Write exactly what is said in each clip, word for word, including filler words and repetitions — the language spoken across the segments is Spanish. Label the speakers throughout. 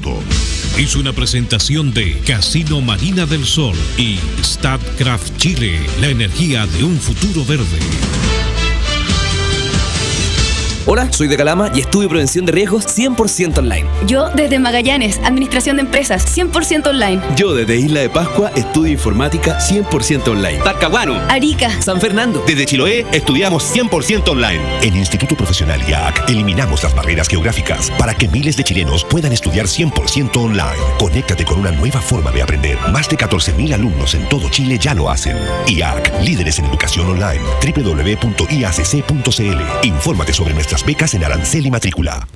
Speaker 1: Auto. Es una presentación de Casino Marina del Sol y Statkraft Chile, la energía de un futuro verde.
Speaker 2: Hola, soy de Calama y estudio prevención de riesgos cien por ciento online.
Speaker 3: Yo desde Magallanes, administración de empresas cien por ciento online.
Speaker 4: Yo desde Isla de Pascua estudio informática cien por ciento online.
Speaker 2: Talcahuano,
Speaker 3: Arica,
Speaker 2: San Fernando.
Speaker 5: Desde Chiloé estudiamos cien por ciento online.
Speaker 6: En Instituto Profesional I A C eliminamos las barreras geográficas para que miles de chilenos puedan estudiar cien por ciento online. Conéctate con una nueva forma de aprender. Más de catorce mil alumnos en todo Chile ya lo hacen. I A C, líderes en educación online. doble u doble u doble u punto i a c c punto c l. Infórmate sobre nuestras becas en arancel y matrícula.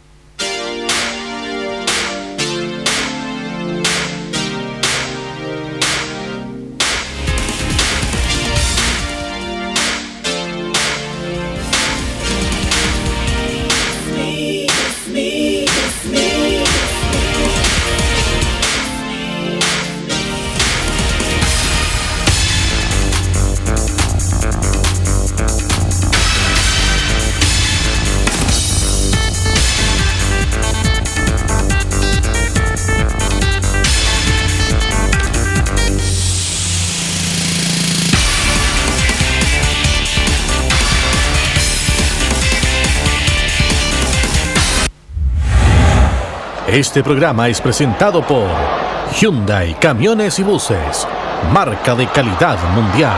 Speaker 7: Este programa es presentado por Hyundai Camiones y Buses, marca de calidad mundial.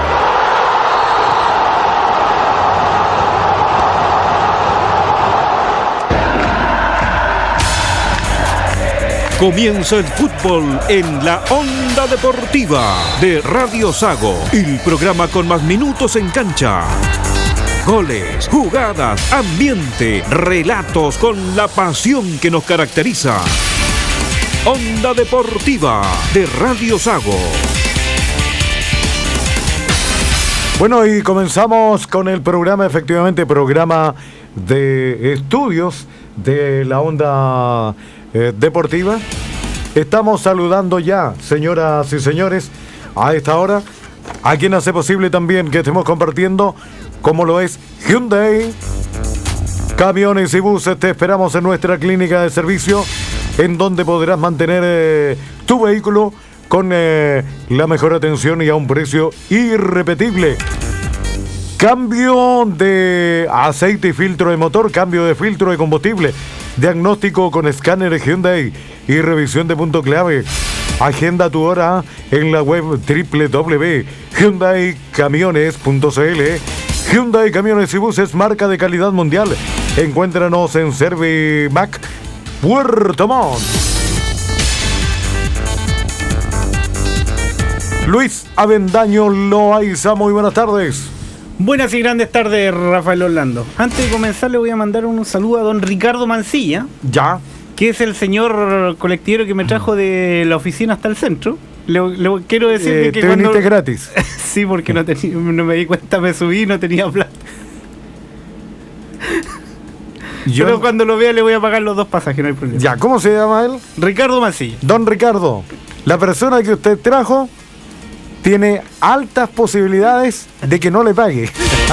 Speaker 1: Comienza el fútbol en la Onda Deportiva de Radio Sago, el programa con más minutos en cancha. Goles, jugadas, ambiente, relatos con la pasión que nos caracteriza. Onda Deportiva de Radio Sago.
Speaker 8: Bueno, y comenzamos con el programa, efectivamente, programa de estudios de la Onda eh, Deportiva. Estamos saludando ya, señoras y señores, a esta hora, a quien hace posible también que estemos compartiendo, como lo es Hyundai Camiones y Buses. Te esperamos en nuestra clínica de servicio, en donde podrás mantener eh, tu vehículo con eh, la mejor atención y a un precio irrepetible. Cambio de aceite y filtro de motor, cambio de filtro de combustible, diagnóstico con escáner Hyundai y revisión de punto clave. Agenda tu hora en la web doble u doble u doble u punto hyundai camiones punto c l. Hyundai Camiones y Buses, marca de calidad mundial. Encuéntranos en Servimac, Puerto Montt. Luis Avendaño Loaiza, muy buenas tardes.
Speaker 9: Buenas y grandes tardes, Rafael Orlando. Antes de comenzar le voy a mandar un saludo a don Ricardo Mancilla.
Speaker 8: Ya.
Speaker 9: Que es el señor colectivero que me trajo de la oficina hasta el centro. Le, le quiero decir
Speaker 8: eh,
Speaker 9: que
Speaker 8: ¿Te
Speaker 9: cuando...
Speaker 8: viniste gratis?
Speaker 9: Sí, porque no, tenía, no me di cuenta, me subí y no tenía plata. Yo... Pero cuando lo vea le voy a pagar los dos pasajes, no hay problema.
Speaker 8: Ya, ¿cómo se llama él?
Speaker 9: Ricardo Mancilla.
Speaker 8: Don Ricardo, la persona que usted trajo tiene altas posibilidades de que no le pague.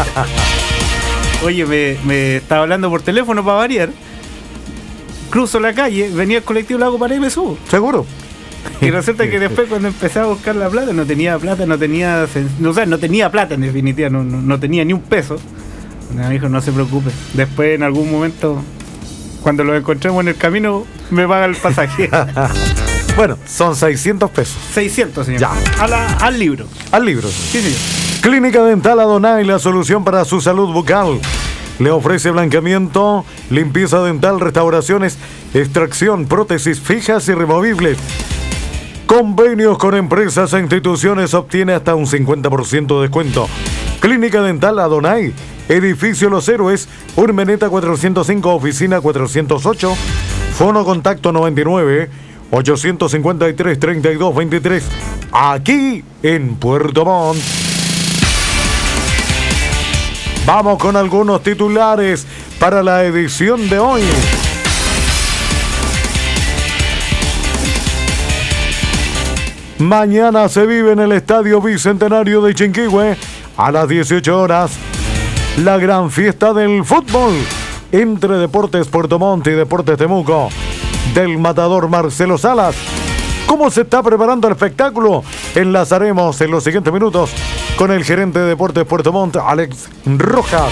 Speaker 9: Oye, me, me estaba hablando por teléfono para variar. Cruzo la calle, venía el colectivo, lo hago para y me subo.
Speaker 8: ¿Seguro?
Speaker 9: Y resulta que después cuando empecé a buscar la plata, no tenía plata, no tenía, no, o sea, no tenía plata en definitiva, no, no, no tenía ni un peso. Me dijo, no se preocupe, después en algún momento, cuando lo encontremos en el camino, me paga el pasaje.
Speaker 8: Bueno, son seiscientos pesos.
Speaker 9: seiscientos, señor.
Speaker 8: Ya.
Speaker 9: A la, al libro.
Speaker 8: Al libro.
Speaker 9: Sí, señor.
Speaker 8: Clínica Dental Adonai, la solución para su salud bucal. Le ofrece blanqueamiento, limpieza dental, restauraciones, extracción, prótesis fijas y removibles. Convenios con empresas e instituciones, obtiene hasta un cincuenta por ciento de descuento. Clínica Dental Adonai, edificio Los Héroes, Urmeneta cuatrocientos cinco, oficina cuatrocientos ocho, fono contacto noventa y nueve, ochocientos cincuenta y tres, treinta y dos veintitrés, aquí en Puerto Montt. Vamos con algunos titulares para la edición de hoy. Mañana se vive en el Estadio Bicentenario de Chinquihue a las dieciocho horas la gran fiesta del fútbol entre Deportes Puerto Montt y Deportes Temuco. del matador Marcelo Salas. ¿Cómo se está preparando el espectáculo? Enlazaremos en los siguientes minutos con el gerente de Deportes Puerto Montt, Alex Rojas.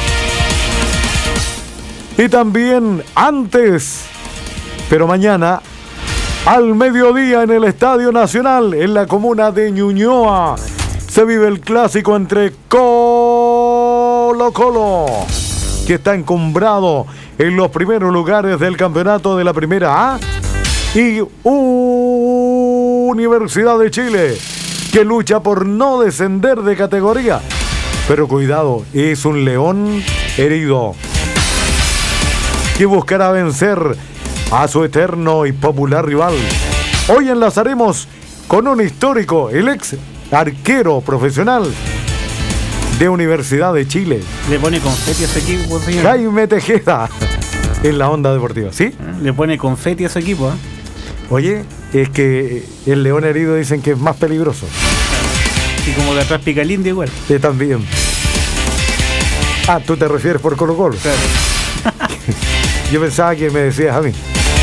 Speaker 8: Y también antes, pero mañana, al mediodía en el Estadio Nacional, en la comuna de Ñuñoa, se vive el clásico entre Colo Colo, que está encumbrado en los primeros lugares del campeonato de la Primera A, y Universidad de Chile, que lucha por no descender de categoría. Pero cuidado, es un león herido que buscará vencer a su eterno y popular rival. Hoy enlazaremos con un histórico, el ex arquero profesional de Universidad de Chile.
Speaker 9: Le pone confeti a ese equipo, señor.
Speaker 8: Jaime Tejeda, en la onda deportiva, ¿sí?
Speaker 9: Le pone confeti a ese equipo, ¿eh?
Speaker 8: Oye, es que el león herido dicen que es más peligroso.
Speaker 9: Y como de atrás pica el indio igual.
Speaker 8: Sí, también. Ah, tú te refieres por Colo Colo.
Speaker 9: Claro.
Speaker 8: Yo pensaba que me decías a mí.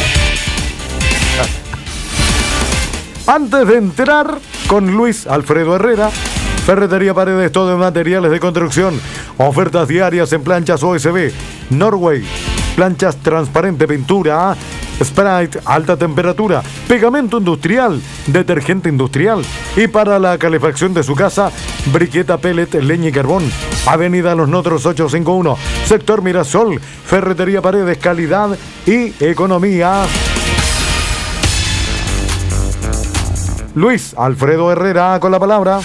Speaker 8: Antes de entrar con Luis Alfredo Herrera, Ferretería Paredes, todo en materiales de construcción. Ofertas diarias en planchas O S B, Norway, planchas transparente, pintura, Sprite, alta temperatura, pegamento industrial, detergente industrial y para la calefacción de su casa, briqueta, pellet, leña y carbón. Avenida Los Notros ochocientos cincuenta y uno, sector Mirasol. Ferretería Paredes, calidad y economía. Luis Alfredo Herrera con la palabra.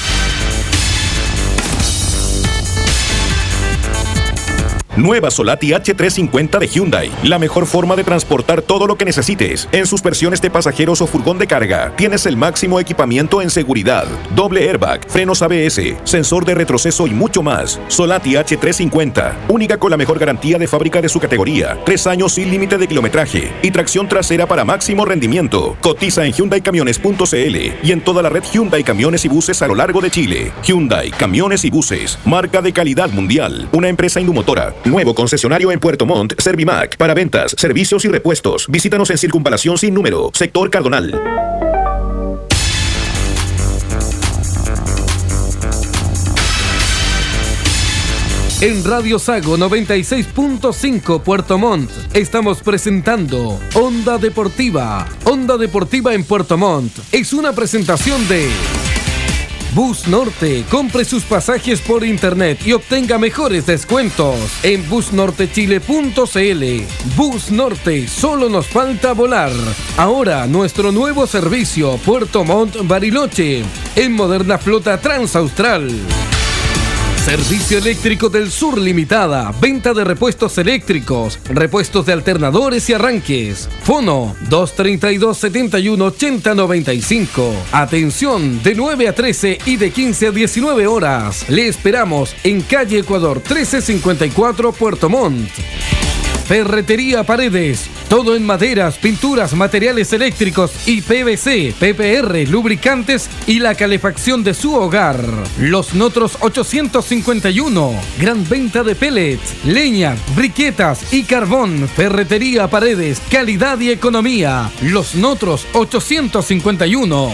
Speaker 5: Nueva Solati H trescientos cincuenta de Hyundai. La mejor forma de transportar todo lo que necesites. En sus versiones de pasajeros o furgón de carga, tienes el máximo equipamiento en seguridad. Doble airbag, frenos A B S, sensor de retroceso y mucho más. Solati H trescientos cincuenta. Única con la mejor garantía de fábrica de su categoría. Tres años sin límite de kilometraje. Y tracción trasera para máximo rendimiento. Cotiza en hyundai camiones punto c l y en toda la red Hyundai Camiones y Buses a lo largo de Chile. Hyundai Camiones y Buses. Marca de calidad mundial. Una empresa Indumotora. Nuevo concesionario en Puerto Montt, Servimac. Para ventas, servicios y repuestos. Visítanos en Circunvalación Sin Número, sector Cardonal.
Speaker 10: En Radio Sago noventa y seis punto cinco Puerto Montt estamos presentando Onda Deportiva. Onda Deportiva en Puerto Montt es una presentación de Bus Norte. Compre sus pasajes por internet y obtenga mejores descuentos en bus norte chile punto c l. Bus Norte, solo nos falta volar. Ahora nuestro nuevo servicio Puerto Montt Bariloche en moderna flota transaustral. Servicio Eléctrico del Sur Limitada. Venta de repuestos eléctricos, repuestos de alternadores y arranques. Fono dos treinta y dos, setenta y uno, ochenta, noventa y cinco. Atención de nueve a trece y de quince a diecinueve horas. Le esperamos en calle Ecuador trece cincuenta y cuatro, Puerto Montt. Ferretería Paredes, todo en maderas, pinturas, materiales eléctricos y P V C, P P R, lubricantes y la calefacción de su hogar. Los Notros ochocientos cincuenta y uno, gran venta de pellets, leña, briquetas y carbón. Ferretería Paredes, calidad y economía. Los Notros ochocientos cincuenta y uno.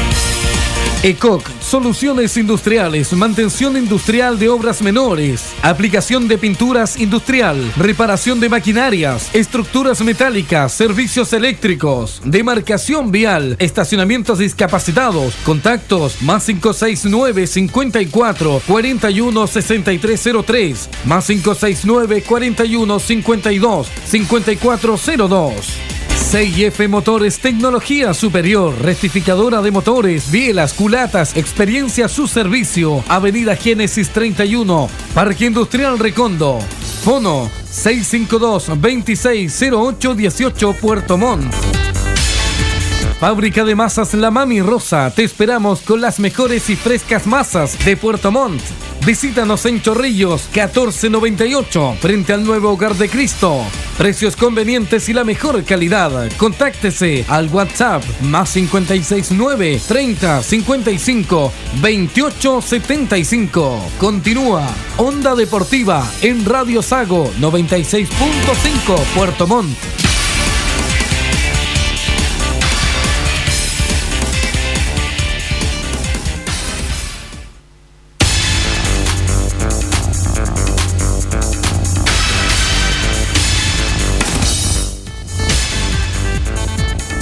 Speaker 10: ECOC, soluciones industriales, mantención industrial de obras menores, aplicación de pinturas industrial, reparación de maquinarias, estructuras metálicas, servicios eléctricos, demarcación vial, estacionamientos discapacitados. Contactos más cinco seis nueve, cincuenta y cuatro, cuarenta y uno, sesenta y tres cero tres, más cinco seis nueve, cuarenta y uno, cincuenta y dos, cincuenta y cuatro cero dos. C I F Motores, tecnología superior, rectificadora de motores, bielas, culatas, experiencia a su servicio. Avenida Génesis treinta y uno, Parque Industrial Recondo. Fono seis cinco dos, veintiséis cero ocho dieciocho, Puerto Montt. Fábrica de masas La Mami Rosa. Te esperamos con las mejores y frescas masas de Puerto Montt. Visítanos en Chorrillos catorce noventa y ocho, frente al nuevo Hogar de Cristo. Precios convenientes y la mejor calidad. Contáctese al WhatsApp más cincuenta y seis nueve, treinta, cincuenta y cinco, veintiocho setenta y cinco. Continúa Onda Deportiva en Radio Sago noventa y seis punto cinco, Puerto Montt.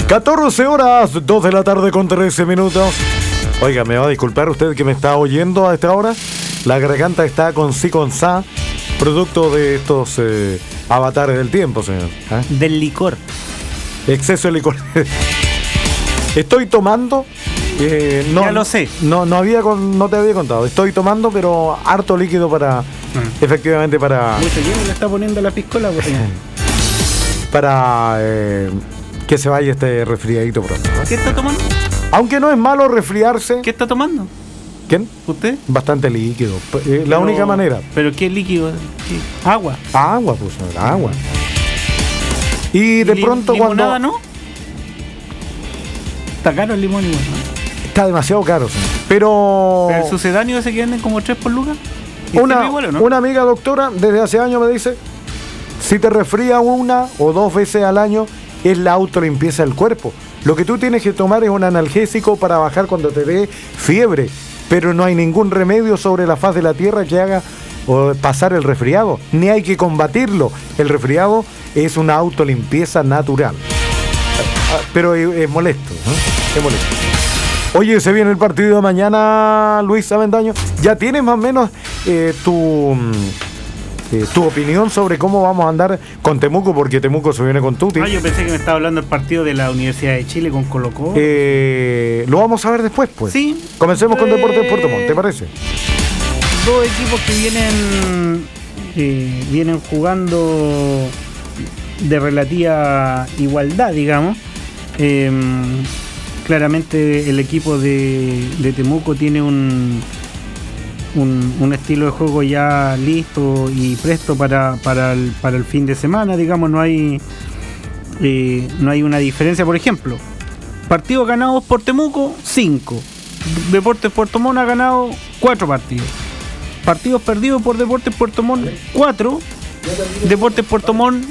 Speaker 8: catorce horas, dos de la tarde con trece minutos. Oiga, me va a disculpar usted que me está oyendo a esta hora. La garganta está con sí con sa, producto de estos eh, avatares del tiempo, señor. ¿Eh?
Speaker 9: Del licor.
Speaker 8: Exceso de licor. Estoy tomando. Eh, no,
Speaker 9: ya lo sé.
Speaker 8: No, no, había con, no te había contado. Estoy tomando, pero harto líquido para. Mm. Efectivamente, para.
Speaker 9: Mucho quién le está poniendo la piscola, por
Speaker 8: para eh, que se vaya este resfriadito pronto. ¿eh?
Speaker 9: ¿Qué está tomando?
Speaker 8: Aunque no es malo resfriarse.
Speaker 9: ¿Qué está tomando?
Speaker 8: ¿Quién?
Speaker 9: ¿Usted?
Speaker 8: Bastante líquido. Eh, la
Speaker 9: pero,
Speaker 8: única manera.
Speaker 9: ¿Pero qué líquido? ¿Qué? Agua.
Speaker 8: Agua, pues, agua. Y de
Speaker 9: ¿Y
Speaker 8: pronto
Speaker 9: limonada,
Speaker 8: cuando.
Speaker 9: ¿no? Está caro el limón igual, ¿no?
Speaker 8: Está demasiado caro, sí. Pero.
Speaker 9: ¿Pero el sucedáneo ese que venden como tres por lucas?
Speaker 8: Una,
Speaker 9: igual, ¿o no?
Speaker 8: una amiga doctora desde hace años me dice: si te resfría una o dos veces al año, es la autolimpieza del cuerpo. Lo que tú tienes que tomar es un analgésico para bajar cuando te dé fiebre, pero no hay ningún remedio sobre la faz de la tierra que haga o pasar el resfriado, ni hay que combatirlo. El resfriado es una autolimpieza natural, pero es, es molesto, ¿eh? Es molesto. Oye, se viene el partido de mañana, Luis Avendaño. ¿Ya tienes más o menos eh, tu... Eh, tu opinión sobre cómo vamos a andar con Temuco? Porque Temuco se viene con Tuti.
Speaker 9: Ah, yo pensé que me estaba hablando del partido de la Universidad de Chile con Colo-Colo.
Speaker 8: Eh, lo vamos a ver después, pues.
Speaker 9: Sí.
Speaker 8: Comencemos
Speaker 9: eh,
Speaker 8: con Deportes Puerto Montt, ¿te parece?
Speaker 9: Dos equipos que vienen eh, vienen jugando de relativa igualdad, digamos. Eh, claramente el equipo de, de Temuco tiene un Un, un estilo de juego ya listo y presto para, para, el, para el fin de semana, digamos. No hay eh, no hay una diferencia. Por ejemplo, partidos ganados por Temuco, cinco. Deportes Puerto Montt ha ganado cuatro partidos. Partidos perdidos por Deportes Puerto Montt, cuatro. Deportes Puerto Montt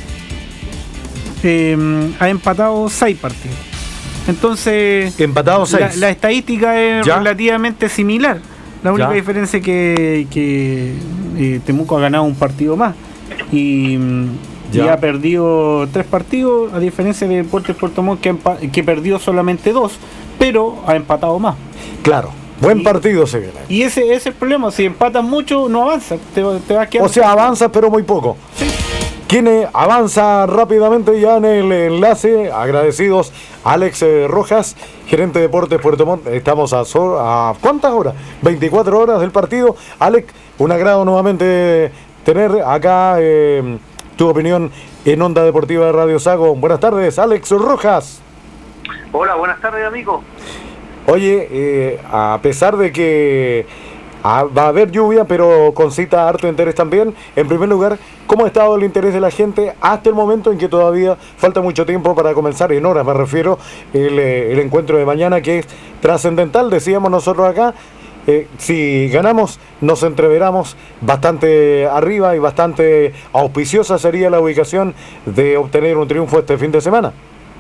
Speaker 9: eh, ha empatado seis partidos. Entonces,
Speaker 8: empatado seis.
Speaker 9: La, la estadística es
Speaker 8: ¿Ya?
Speaker 9: relativamente similar. La única
Speaker 8: ya.
Speaker 9: diferencia es que, que eh, Temuco ha ganado un partido más y, y ha perdido tres partidos, a diferencia de Deportes Puerto Montt, que, que perdió solamente dos, pero ha empatado más.
Speaker 8: Claro, buen
Speaker 9: y,
Speaker 8: partido se viene.
Speaker 9: Y ese, ese es el problema, si empatas mucho no avanzas, te, te vas quedando.
Speaker 8: O sea, avanzas pero muy poco.
Speaker 9: Sí.
Speaker 8: Quien avanza rápidamente ya en el enlace, agradecidos Alex eh, Rojas, gerente de Deportes Puerto Montt. Estamos a, so, a ¿cuántas horas? veinticuatro horas del partido. Alex, un agrado nuevamente tener acá eh, tu opinión en Onda Deportiva de Radio Sago. Buenas tardes, Alex Rojas.
Speaker 11: Hola, buenas tardes, amigo.
Speaker 8: Oye, eh, a pesar de que Ah, va a haber lluvia, pero con cita harto interés también. En primer lugar, ¿cómo ha estado el interés de la gente hasta el momento en que todavía falta mucho tiempo para comenzar, en horas me refiero, el, el encuentro de mañana, que es trascendental, decíamos nosotros acá? Eh, si ganamos, nos entreveramos bastante arriba y bastante auspiciosa sería la ubicación de obtener un triunfo este fin de semana.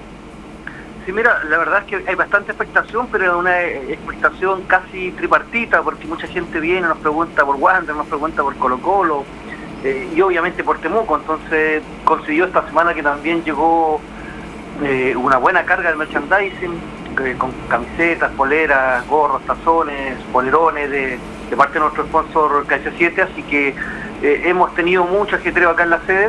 Speaker 11: Sí, mira, la verdad es que hay bastante expectación, pero es una expectación casi tripartita, porque mucha gente viene, nos pregunta por Wander, nos pregunta por Colo-Colo, eh, y obviamente por Temuco. Entonces consiguió esta semana que también llegó eh, una buena carga de merchandising, eh, con camisetas, poleras, gorros, tazones, polerones, de, de parte de nuestro sponsor K S siete, así que eh, hemos tenido mucho ajetreo acá en la sede.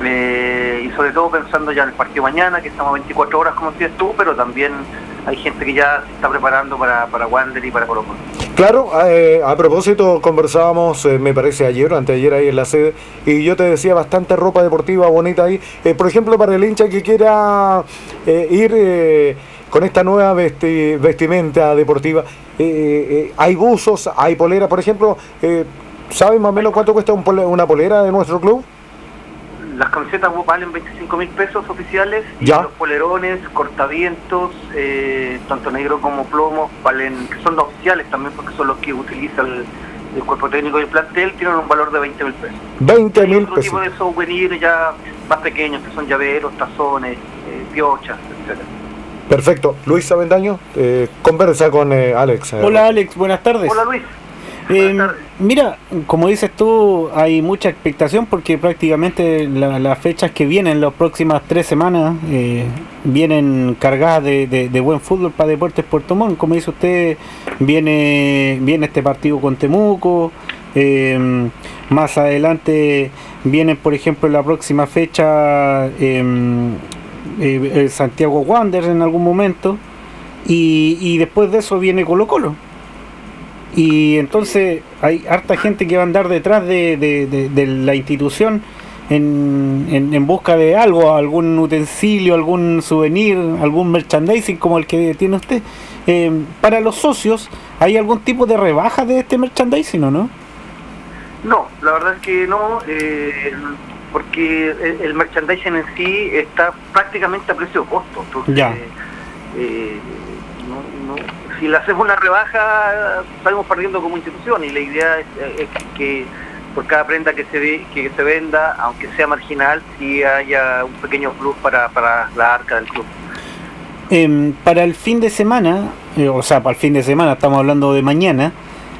Speaker 11: Eh, y sobre todo pensando ya en el partido mañana, que estamos a veinticuatro horas como decías tú, pero también hay gente que ya se está preparando para, para Wander y para Colo-Colo.
Speaker 8: Claro, eh, a propósito conversábamos, eh, me parece ayer o anteayer ahí en la sede, y yo te decía bastante ropa deportiva bonita ahí, eh, por ejemplo para el hincha que quiera eh, ir eh, con esta nueva vesti vestimenta deportiva, eh, eh, hay buzos, hay poleras, por ejemplo, eh, ¿sabes más o menos cuánto cuesta un pole una polera de nuestro club?
Speaker 11: Las camisetas valen veinticinco mil pesos oficiales y
Speaker 8: ¿Ya?
Speaker 11: Los polerones, cortavientos, eh, tanto negro como plomo, valen, que son los oficiales también porque son los que utiliza el, el cuerpo técnico del plantel, tienen un valor de veinte mil pesos.
Speaker 8: veinte mil pesos.
Speaker 11: Otro tipo de souvenirs ya más pequeños, que son llaveros, tazones, eh, piochas, etcétera.
Speaker 8: Perfecto. Luis Avendaño, eh, conversa con eh, Alex.
Speaker 9: Hola Alex, buenas tardes.
Speaker 11: Hola Luis.
Speaker 9: Eh, mira, como dices tú, hay mucha expectación porque prácticamente la, las fechas que vienen, las próximas tres semanas, eh, vienen cargadas de, de, de buen fútbol para Deportes Puerto Montt. Como dice usted, viene, viene este partido con Temuco, eh, más adelante vienen, por ejemplo, en la próxima fecha eh, eh, Santiago Wanderers en algún momento, y, y después de eso viene Colo Colo. Y entonces hay harta gente que va a andar detrás de, de, de, de la institución en, en, en busca de algo, algún utensilio, algún souvenir, algún merchandising como el que tiene usted. Eh, para los socios, ¿hay algún tipo de rebaja de este merchandising o no?
Speaker 11: No, la verdad es que no, eh, porque el, el merchandising en sí está prácticamente a precio de costo. Entonces,
Speaker 9: ya.
Speaker 11: Eh, no, no, si le hacemos una rebaja, salimos perdiendo como institución, y la idea es, es que por cada prenda que se ve, que se venda, aunque sea marginal, sí haya un pequeño plus para, para la arca del club.
Speaker 9: Eh, para el fin de semana, eh, o sea, para el fin de semana, estamos hablando de mañana,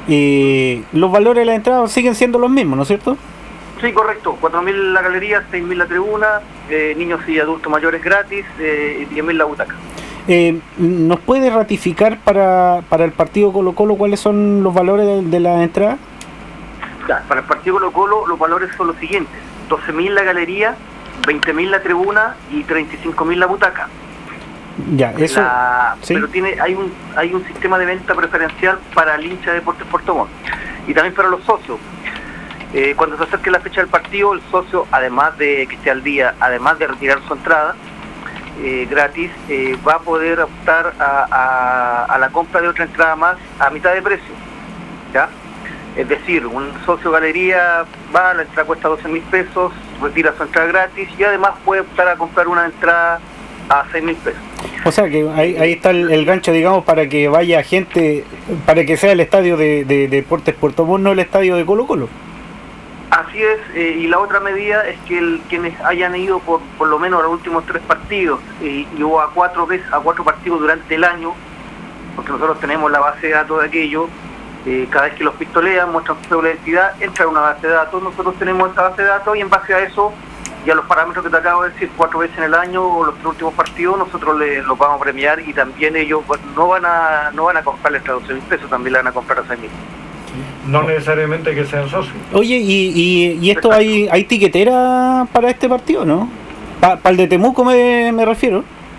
Speaker 9: eh, los valores de la entrada siguen siendo los mismos, ¿no es cierto?
Speaker 11: Sí, correcto. cuatro mil la galería, seis mil la tribuna, eh, niños y adultos mayores gratis, eh, diez mil la butaca.
Speaker 9: Eh, ¿Nos puede ratificar para, para el partido Colo Colo cuáles son los valores de, de la entrada?
Speaker 11: Ya, para el partido Colo Colo los valores son los siguientes: doce mil la galería, veinte mil la tribuna y treinta y cinco mil la butaca.
Speaker 9: Ya, eso.
Speaker 11: La,
Speaker 9: ¿sí?
Speaker 11: Pero tiene hay un hay un sistema de venta preferencial para el hincha de Deportes Puerto Montt y también para los socios. Eh, cuando se acerque la fecha del partido, el socio, además de que esté al día, además de retirar su entrada eh, gratis, eh, va a poder optar a, a, a la compra de otra entrada más a mitad de precio, ¿ya? Es decir, un socio galería va, la entrada cuesta doce mil pesos, retira su entrada gratis y además puede optar a comprar una entrada a seis mil pesos.
Speaker 9: O sea que ahí, ahí está el, el gancho, digamos, para que vaya gente, para que sea el estadio de, de, de Deportes Puerto Montt, no el estadio de Colo Colo.
Speaker 11: Así es, eh, y la otra medida es que el, quienes hayan ido por por lo menos los últimos tres partidos eh, y o a cuatro veces a cuatro partidos durante el año, porque nosotros tenemos la base de datos de aquello, eh, cada vez que los pistolean, muestran su cédula de identidad, entra a una base de datos, nosotros tenemos esa base de datos y en base a eso y a los parámetros que te acabo de decir, cuatro veces en el año o los tres últimos partidos, nosotros le, los vamos a premiar y también ellos pues, no van a no van a comprarle hasta doce mil pesos, también le van a comprar a seis mil.
Speaker 8: No necesariamente que sean socios.
Speaker 9: Oye, ¿y, y, y esto hay, hay tiquetera para este partido, no? Para pa el de Temuco me, me refiero.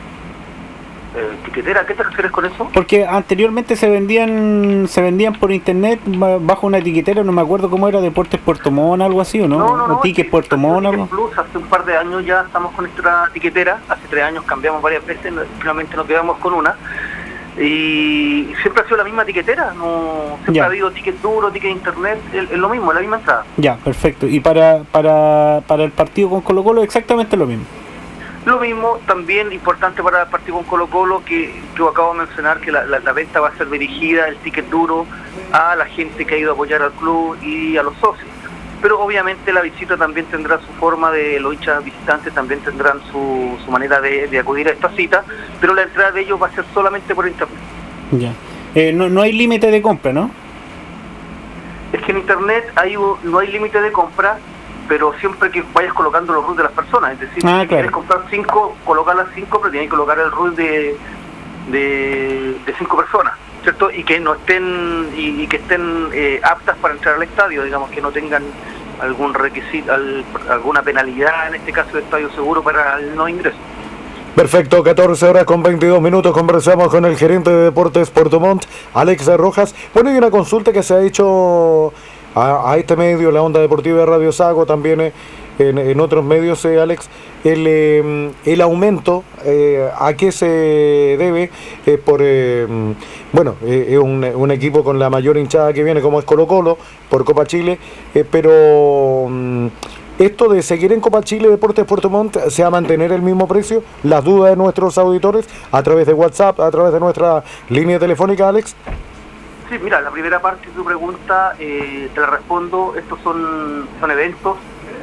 Speaker 11: Eh, ¿Tiquetera? ¿A qué te refieres con eso?
Speaker 9: Porque anteriormente se vendían se vendían por internet bajo una etiquetera, no me acuerdo cómo era, Deportes Puerto Montt, algo así, ¿o no?
Speaker 11: No, no, no.
Speaker 9: Tickets Puerto Montt, algo.
Speaker 11: Plus, hace un par de años ya estamos con nuestra tiquetera, hace tres años cambiamos varias veces, finalmente nos quedamos con una. Y siempre ha sido la misma tiquetera, no siempre
Speaker 9: ya.
Speaker 11: Ha habido ticket duro, ticket internet, es, es lo mismo, es la misma entrada.
Speaker 9: Ya, perfecto. Y para para para el partido con Colo Colo exactamente lo mismo.
Speaker 11: Lo mismo, también importante para el partido con Colo Colo, que yo acabo de mencionar que la, la, la venta va a ser dirigida, el ticket duro, a la gente que ha ido a apoyar al club y a los socios. Pero obviamente la visita también tendrá su forma, de los hinchas visitantes también tendrán su, su manera de, de acudir a esta cita, pero la entrada de ellos va a ser solamente por internet.
Speaker 9: Ya. Eh, no, no hay límite de compra, ¿no?
Speaker 11: Es que en internet hay, no hay límite de compra, pero siempre que vayas colocando los R U T de las personas, es decir,
Speaker 9: ah,
Speaker 11: si
Speaker 9: claro.
Speaker 11: quieres comprar cinco, colocar las cinco, pero tienes que colocar el R U T de, de, de cinco personas, ¿cierto? Y que no estén y, y que estén eh, aptas para entrar al estadio, digamos, que no tengan algún requisito, al, alguna penalidad, en este caso de estadio seguro para el no ingreso.
Speaker 8: Perfecto, catorce horas con veintidós minutos, conversamos con el gerente de Deportes Puerto Montt, Alex Rojas. Bueno, hay una consulta que se ha hecho a, a este medio, la Onda Deportiva de Radio Sago, también eh, en, en otros medios, eh, Alex, el, eh, el aumento, eh, ¿a qué se debe? Eh, por eh, bueno, eh, es un, un equipo con la mayor hinchada que viene, como es Colo Colo, por Copa Chile, eh, pero mm, esto de seguir en Copa Chile, Deportes Puerto Montt, ¿se va a mantener el mismo precio? Las dudas de nuestros auditores a través de WhatsApp, a través de nuestra línea telefónica, Alex.
Speaker 11: Sí, mira, la primera parte de tu pregunta eh, te la respondo. Estos son, son eventos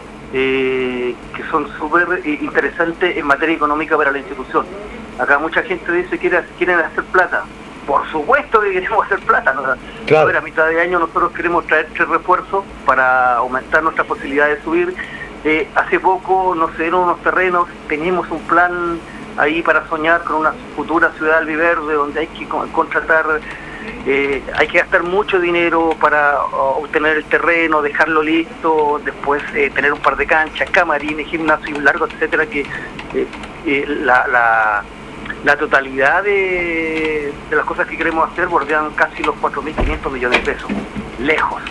Speaker 11: eh, que son súper eh, interesantes en materia económica para la institución. Acá mucha gente dice que quiere, quieren hacer plata. por supuesto que queremos hacer plata, ¿no?
Speaker 8: Claro.
Speaker 11: A ver, a mitad de año nosotros queremos traer tres refuerzos para aumentar nuestras posibilidades de subir. Eh, hace poco nos cedieron unos terrenos, tenemos un plan ahí para soñar con una futura ciudad albiverde donde hay que contratar, eh, hay que gastar mucho dinero para uh, obtener el terreno, dejarlo listo, después eh, tener un par de canchas, camarines, gimnasio largo, etcétera, que eh, eh, la, la, la totalidad de, de las cosas que queremos hacer bordean casi los cuatro mil quinientos millones de pesos, lejos.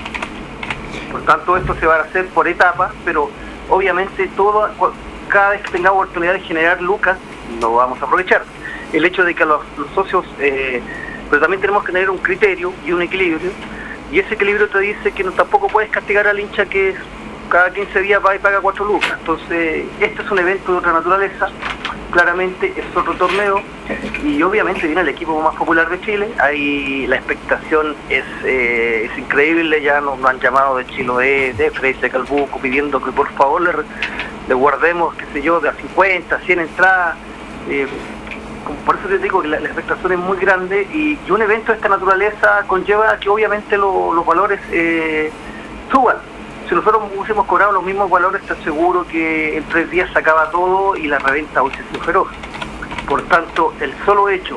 Speaker 11: Por tanto, esto se va a hacer por etapas, pero obviamente todo, cada vez que tengamos oportunidad de generar lucas, lo vamos a aprovechar. El hecho de que los, los socios, eh, pero también tenemos que tener un criterio y un equilibrio, y ese equilibrio te dice que no, tampoco puedes castigar al hincha que cada quince días va y paga cuatro lucas. Entonces, este es un evento de otra naturaleza, claramente es otro torneo, y obviamente viene el equipo más popular de Chile. Ahí la expectación es, eh, es increíble, ya nos, nos han llamado de Chiloé, de Freire, de Calbuco, pidiendo que por favor le, le guardemos, qué sé yo, de a cincuenta, cien entradas. Eh, por eso te digo que la, la expectación es muy grande, y, y un evento de esta naturaleza conlleva que obviamente lo, los valores eh, suban. Si nosotros hubiésemos cobrado los mismos valores, te aseguro que en tres días se acaba todo y la reventa hubiese sido feroz. Por tanto, el solo hecho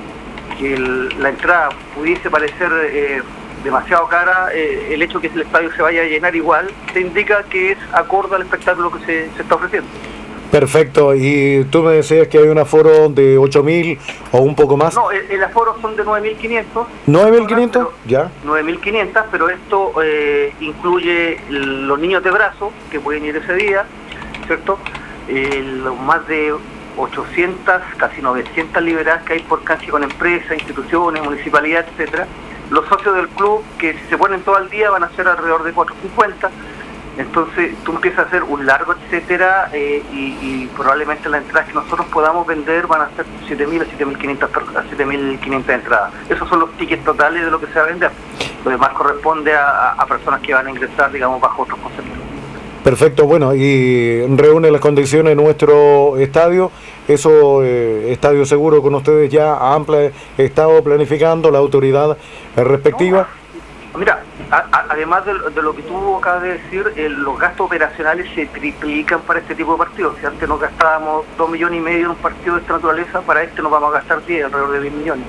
Speaker 11: que el, la entrada pudiese parecer eh, demasiado cara, eh, el hecho que el estadio se vaya a llenar igual, te indica que es acorde al espectáculo que se, se está ofreciendo.
Speaker 8: Perfecto, y tú me decías que hay un aforo de ocho mil o un poco más.
Speaker 11: No, el, el aforo son de nueve mil quinientos.
Speaker 8: ¿nueve mil quinientos? Ya.
Speaker 11: nueve mil quinientos, pero esto eh, incluye los niños de brazo que pueden ir ese día, ¿cierto? Eh, los más de ochocientas, casi novecientas liberadas que hay por cancha con empresas, instituciones, municipalidades, etcétera. Los socios del club, que si se ponen todo el día van a ser alrededor de cuatrocientos cincuenta. Entonces tú empiezas a hacer un largo, etcétera, eh, y, y probablemente las entradas que nosotros podamos vender van a ser siete mil a siete mil quinientas entradas. Esos son los tickets totales de lo que se va a vender. Lo demás corresponde a, a personas que van a ingresar, digamos, bajo otros conceptos.
Speaker 8: Perfecto, bueno, y reúne las condiciones en nuestro estadio. Eso, eh, estadio seguro con ustedes ya a amplia estado planificando la autoridad eh, respectiva.
Speaker 11: No, mira, a, a, además de, de lo que tú acabas de decir, eh, los gastos operacionales se triplican para este tipo de partidos. Si antes nos gastábamos dos millones y medio en un partido de esta naturaleza, para este nos vamos a gastar diez, alrededor de diez millones.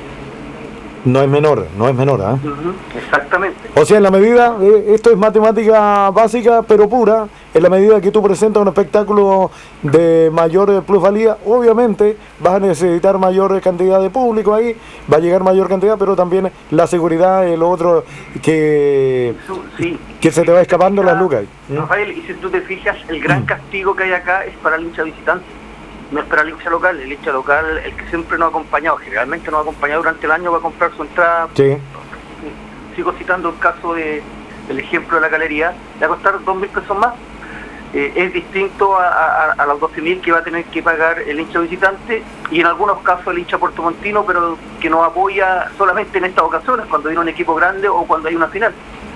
Speaker 8: No es menor, no es menor, ¿eh?
Speaker 11: Uh-huh, exactamente.
Speaker 8: O sea, en la medida, eh, esto es matemática básica, pero pura, en la medida que tú presentas un espectáculo de mayor plusvalía, obviamente vas a necesitar mayor cantidad de público ahí, va a llegar mayor cantidad, pero también la seguridad es lo otro que,
Speaker 11: sí,
Speaker 8: que se te va escapando las lucas.
Speaker 11: Rafael, y si tú te fijas, el gran castigo que hay acá es para el hincha visitante. No es para el hincha local, el hincha local, el que siempre nos ha acompañado, generalmente nos ha acompañado durante el año, va a comprar su entrada.
Speaker 8: Sí.
Speaker 11: Sigo citando el caso de, del ejemplo de la galería, le va a costar dos mil pesos más. Eh, es distinto a, a, a los doce mil que va a tener que pagar el hincha visitante, y en algunos casos el hincha puertomontino, pero que nos apoya solamente en estas ocasiones, cuando viene un equipo grande o cuando hay una final.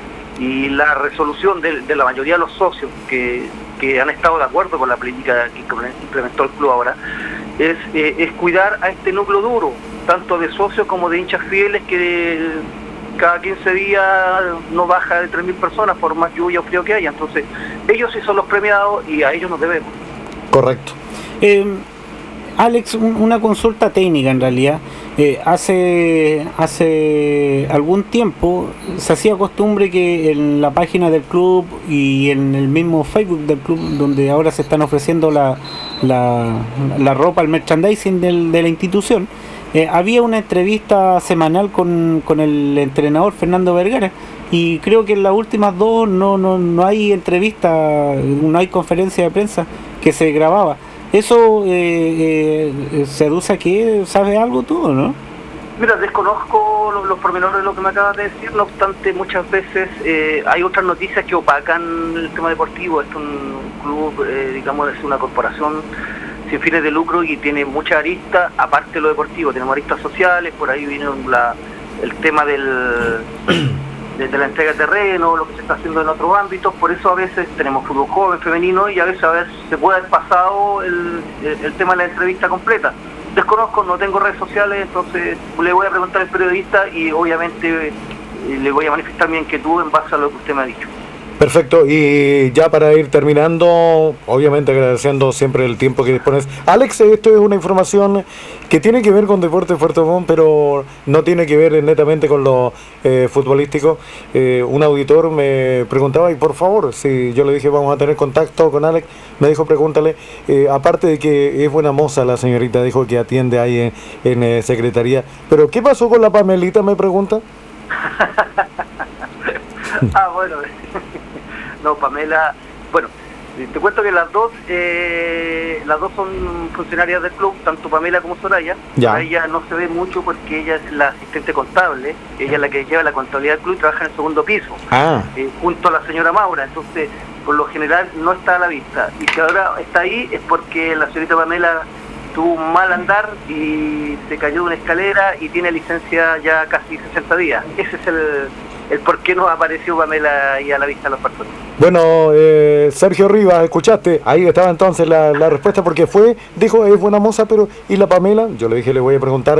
Speaker 11: Y la resolución de, de la mayoría de los socios que, que han estado de acuerdo con la política que implementó el club ahora es, eh, es cuidar a este núcleo duro, tanto de socios como de hinchas fieles, que cada quince días no baja de tres mil personas por más lluvia o frío que haya. Entonces ellos sí son los premiados y a ellos nos debemos.
Speaker 8: Correcto.
Speaker 9: eh, Alex, un, una consulta técnica en realidad. Eh, hace hace algún tiempo se hacía costumbre que en la página del club y en el mismo Facebook del club, donde ahora se están ofreciendo la, la, la ropa, el merchandising del, de la institución, eh, había una entrevista semanal con, con el entrenador Fernando Vergara, y creo que en las últimas dos no, no, no hay entrevista, no hay conferencia de prensa que se grababa. ¿Eso eh, eh, se aduce a que sabes algo tú, no?
Speaker 11: Mira, desconozco los, los pormenores de lo que me acabas de decir, no obstante muchas veces eh, hay otras noticias que opacan el tema deportivo. Esto es un club, eh, digamos, es una corporación sin fines de lucro y tiene muchas aristas, aparte de lo deportivo, tenemos aristas sociales, por ahí viene la, el tema del... de, de la entrega de terreno, lo que se está haciendo en otros ámbitos. Por eso a veces tenemos fútbol joven, femenino, y a veces a veces se puede haber pasado el, el, el tema de la entrevista completa. desconozco, no tengo redes sociales, entonces le voy a preguntar al periodista y obviamente eh, le voy a manifestar mi inquietud en base a lo que usted me ha dicho.
Speaker 8: Perfecto, y ya para ir terminando, obviamente agradeciendo siempre el tiempo que dispones. Alex, esto es una información que tiene que ver con Deportes Puerto Montt, pero no tiene que ver netamente con lo eh, futbolístico. Eh, un auditor me preguntaba, y por favor, si yo le dije vamos a tener contacto con Alex, me dijo pregúntale, eh, aparte de que es buena moza la señorita, dijo que atiende ahí en, en eh, secretaría, pero ¿qué pasó con la Pamelita? Me pregunta.
Speaker 11: Ah, bueno, no, Pamela, bueno, te cuento que las dos, eh, las dos son funcionarias del club, tanto Pamela como Soraya.
Speaker 8: Ya.
Speaker 11: Soraya no se ve mucho porque ella es la asistente contable, ella es la que lleva la contabilidad del club y trabaja en el segundo piso,
Speaker 8: ah.
Speaker 11: eh, junto a la señora Maura, entonces por lo general no está a la vista, y si ahora está ahí es porque la señorita Pamela tuvo un mal andar y se cayó de una escalera y tiene licencia ya casi sesenta días. Ese es el, el por qué no apareció Pamela ahí a la vista de los personas.
Speaker 8: Bueno, eh, Sergio Rivas, escuchaste, ahí estaba entonces la, la respuesta, porque fue, dijo, es buena moza, pero ¿y la Pamela? Yo le dije, le voy a preguntar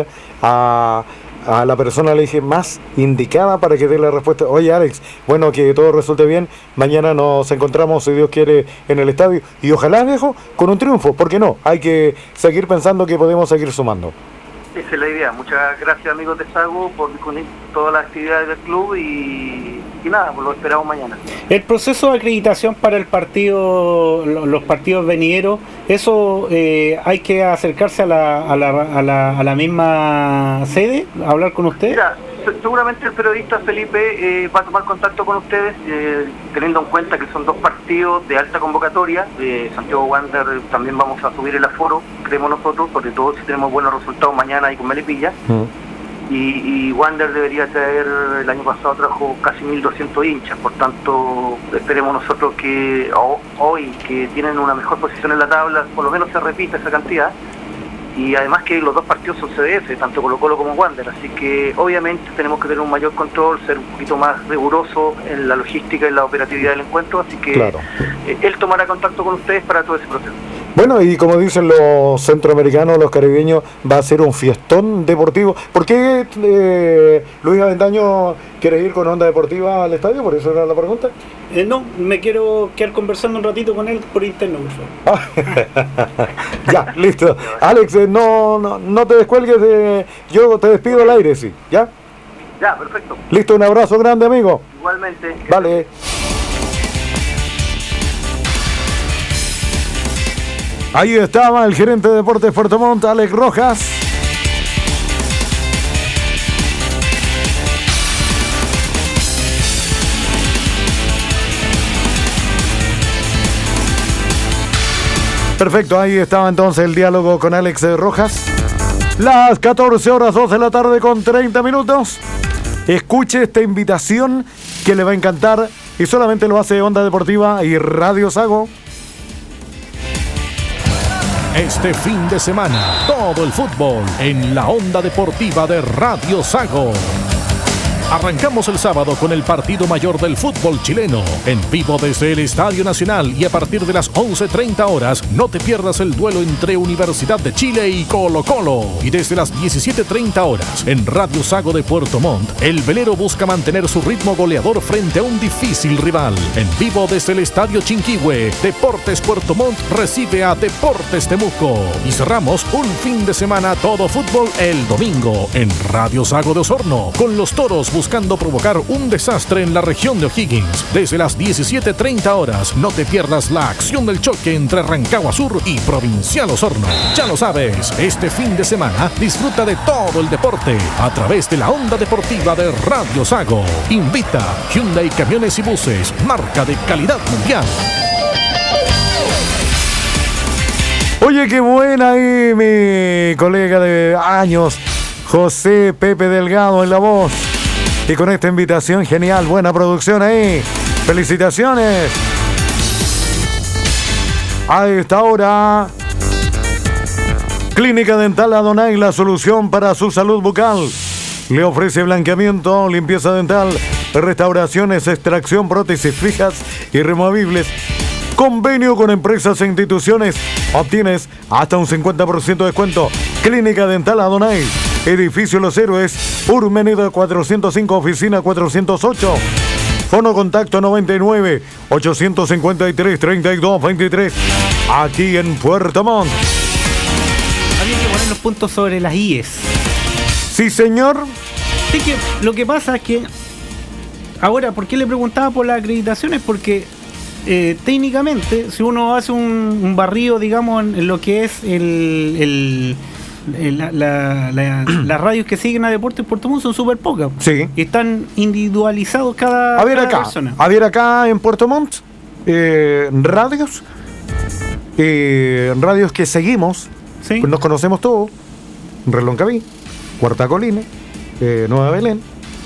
Speaker 8: a, a la persona, le dije, más indicada para que dé la respuesta. Oye, Alex, bueno, que todo resulte bien, mañana nos encontramos, si Dios quiere, en el estadio, y ojalá, viejo, con un triunfo, ¿por qué no? Hay que seguir pensando que podemos seguir sumando.
Speaker 11: Esa es la idea. Muchas gracias, amigos de Sago, por difundir todas las actividades del club y, y nada, pues lo esperamos mañana.
Speaker 9: El proceso de acreditación para el partido, los partidos venideros, eso eh, hay que acercarse a la, a, la, a, la, a la misma sede, a hablar con usted.
Speaker 11: Mira, seguramente el periodista Felipe eh, va a tomar contacto con ustedes, eh, teniendo en cuenta que son dos partidos de alta convocatoria. eh, Santiago Wander también vamos a subir el aforo, creemos nosotros, sobre todo si tenemos buenos resultados mañana ahí con Melipilla. Mm. Y, y Wander debería traer, el año pasado trajo casi mil doscientos hinchas, por tanto esperemos nosotros que oh, hoy que tienen una mejor posición en la tabla, por lo menos se repita esa cantidad. Y además que los dos partidos son C D F, tanto Colo Colo como Wander, así que obviamente tenemos que tener un mayor control, ser un poquito más riguroso en la logística y la operatividad del encuentro, así que claro. eh, él tomará contacto con ustedes para todo ese proceso.
Speaker 8: Bueno, y como dicen los centroamericanos, los caribeños, va a ser un fiestón deportivo. ¿Por qué eh, Luis Avendaño quiere ir con Onda Deportiva al estadio? ¿Por eso era la pregunta?
Speaker 9: Eh, no, me quiero quedar conversando un ratito con él por interno, por favor.
Speaker 8: Ya, listo. Alex, eh, no, no, no te descuelgues, de, yo te despido al aire, sí, ¿ya?
Speaker 11: Ya, perfecto.
Speaker 8: Listo, un abrazo grande, amigo.
Speaker 11: Igualmente.
Speaker 8: Vale. Ahí estaba el gerente de Deportes Puerto Montt, Alex Rojas. Perfecto, ahí estaba entonces el diálogo con Alex Rojas. Las catorce horas, dos de la tarde con treinta minutos. Escuche esta invitación que le va a encantar y solamente lo hace Onda Deportiva y Radio Sago.
Speaker 7: Este fin de semana, todo el fútbol en la Onda Deportiva de Radio Sago. Arrancamos el sábado con el partido mayor del fútbol chileno, en vivo desde el Estadio Nacional, y a partir de las once treinta horas no te pierdas el duelo entre Universidad de Chile y Colo Colo. Y desde las diecisiete treinta horas en Radio Sago de Puerto Montt, el velero busca mantener su ritmo goleador frente a un difícil rival. En vivo desde el Estadio Chinquihue, Deportes Puerto Montt recibe a Deportes Temuco. Y cerramos un fin de semana todo fútbol el domingo en Radio Sago de Osorno, con los Toros buscando provocar un desastre en la región de O'Higgins. Desde las diecisiete treinta horas no te pierdas la acción del choque entre Rancagua Sur y Provincial Osorno. Ya lo sabes, este fin de semana disfruta de todo el deporte a través de la Onda Deportiva de Radio Sago. Invita Hyundai Camiones y Buses, marca de calidad mundial.
Speaker 8: Oye, qué buena ahí mi colega de años, José Pepe Delgado en la voz. Y con esta invitación genial, buena producción ahí. ¡Felicitaciones! A esta hora, Clínica Dental Adonai, la solución para su salud bucal. Le ofrece blanqueamiento, limpieza dental, restauraciones, extracción, prótesis fijas y removibles. Convenio con empresas e instituciones. Obtienes hasta un cincuenta por ciento de descuento. Clínica Dental Adonai. Edificio Los Héroes. Urmenida cuatrocientos cinco, oficina cuatrocientos ocho. Fono contacto noventa y nueve, ochocientos cincuenta y tres, treinta y dos veintitrés. Aquí en Puerto Montt.
Speaker 9: Había que poner los puntos sobre las I E S.
Speaker 8: Sí, señor.
Speaker 9: Sí, que lo que pasa es que ahora, ¿por qué le preguntaba por las acreditaciones? Porque eh, técnicamente, si uno hace un, un barrido, digamos, en, en lo que es el, el, el la, la, la, las radios que siguen a Deportes Puerto Montt son súper pocas.
Speaker 8: Sí.
Speaker 9: Y están individualizados cada,
Speaker 8: a ver
Speaker 9: cada
Speaker 8: acá,
Speaker 9: persona.
Speaker 8: A ver acá en Puerto Montt, eh, radios, eh, radios que seguimos,
Speaker 9: ¿sí?
Speaker 8: Pues nos conocemos todos. Reloncaví, Cuarta Colina, eh, Nueva Belén.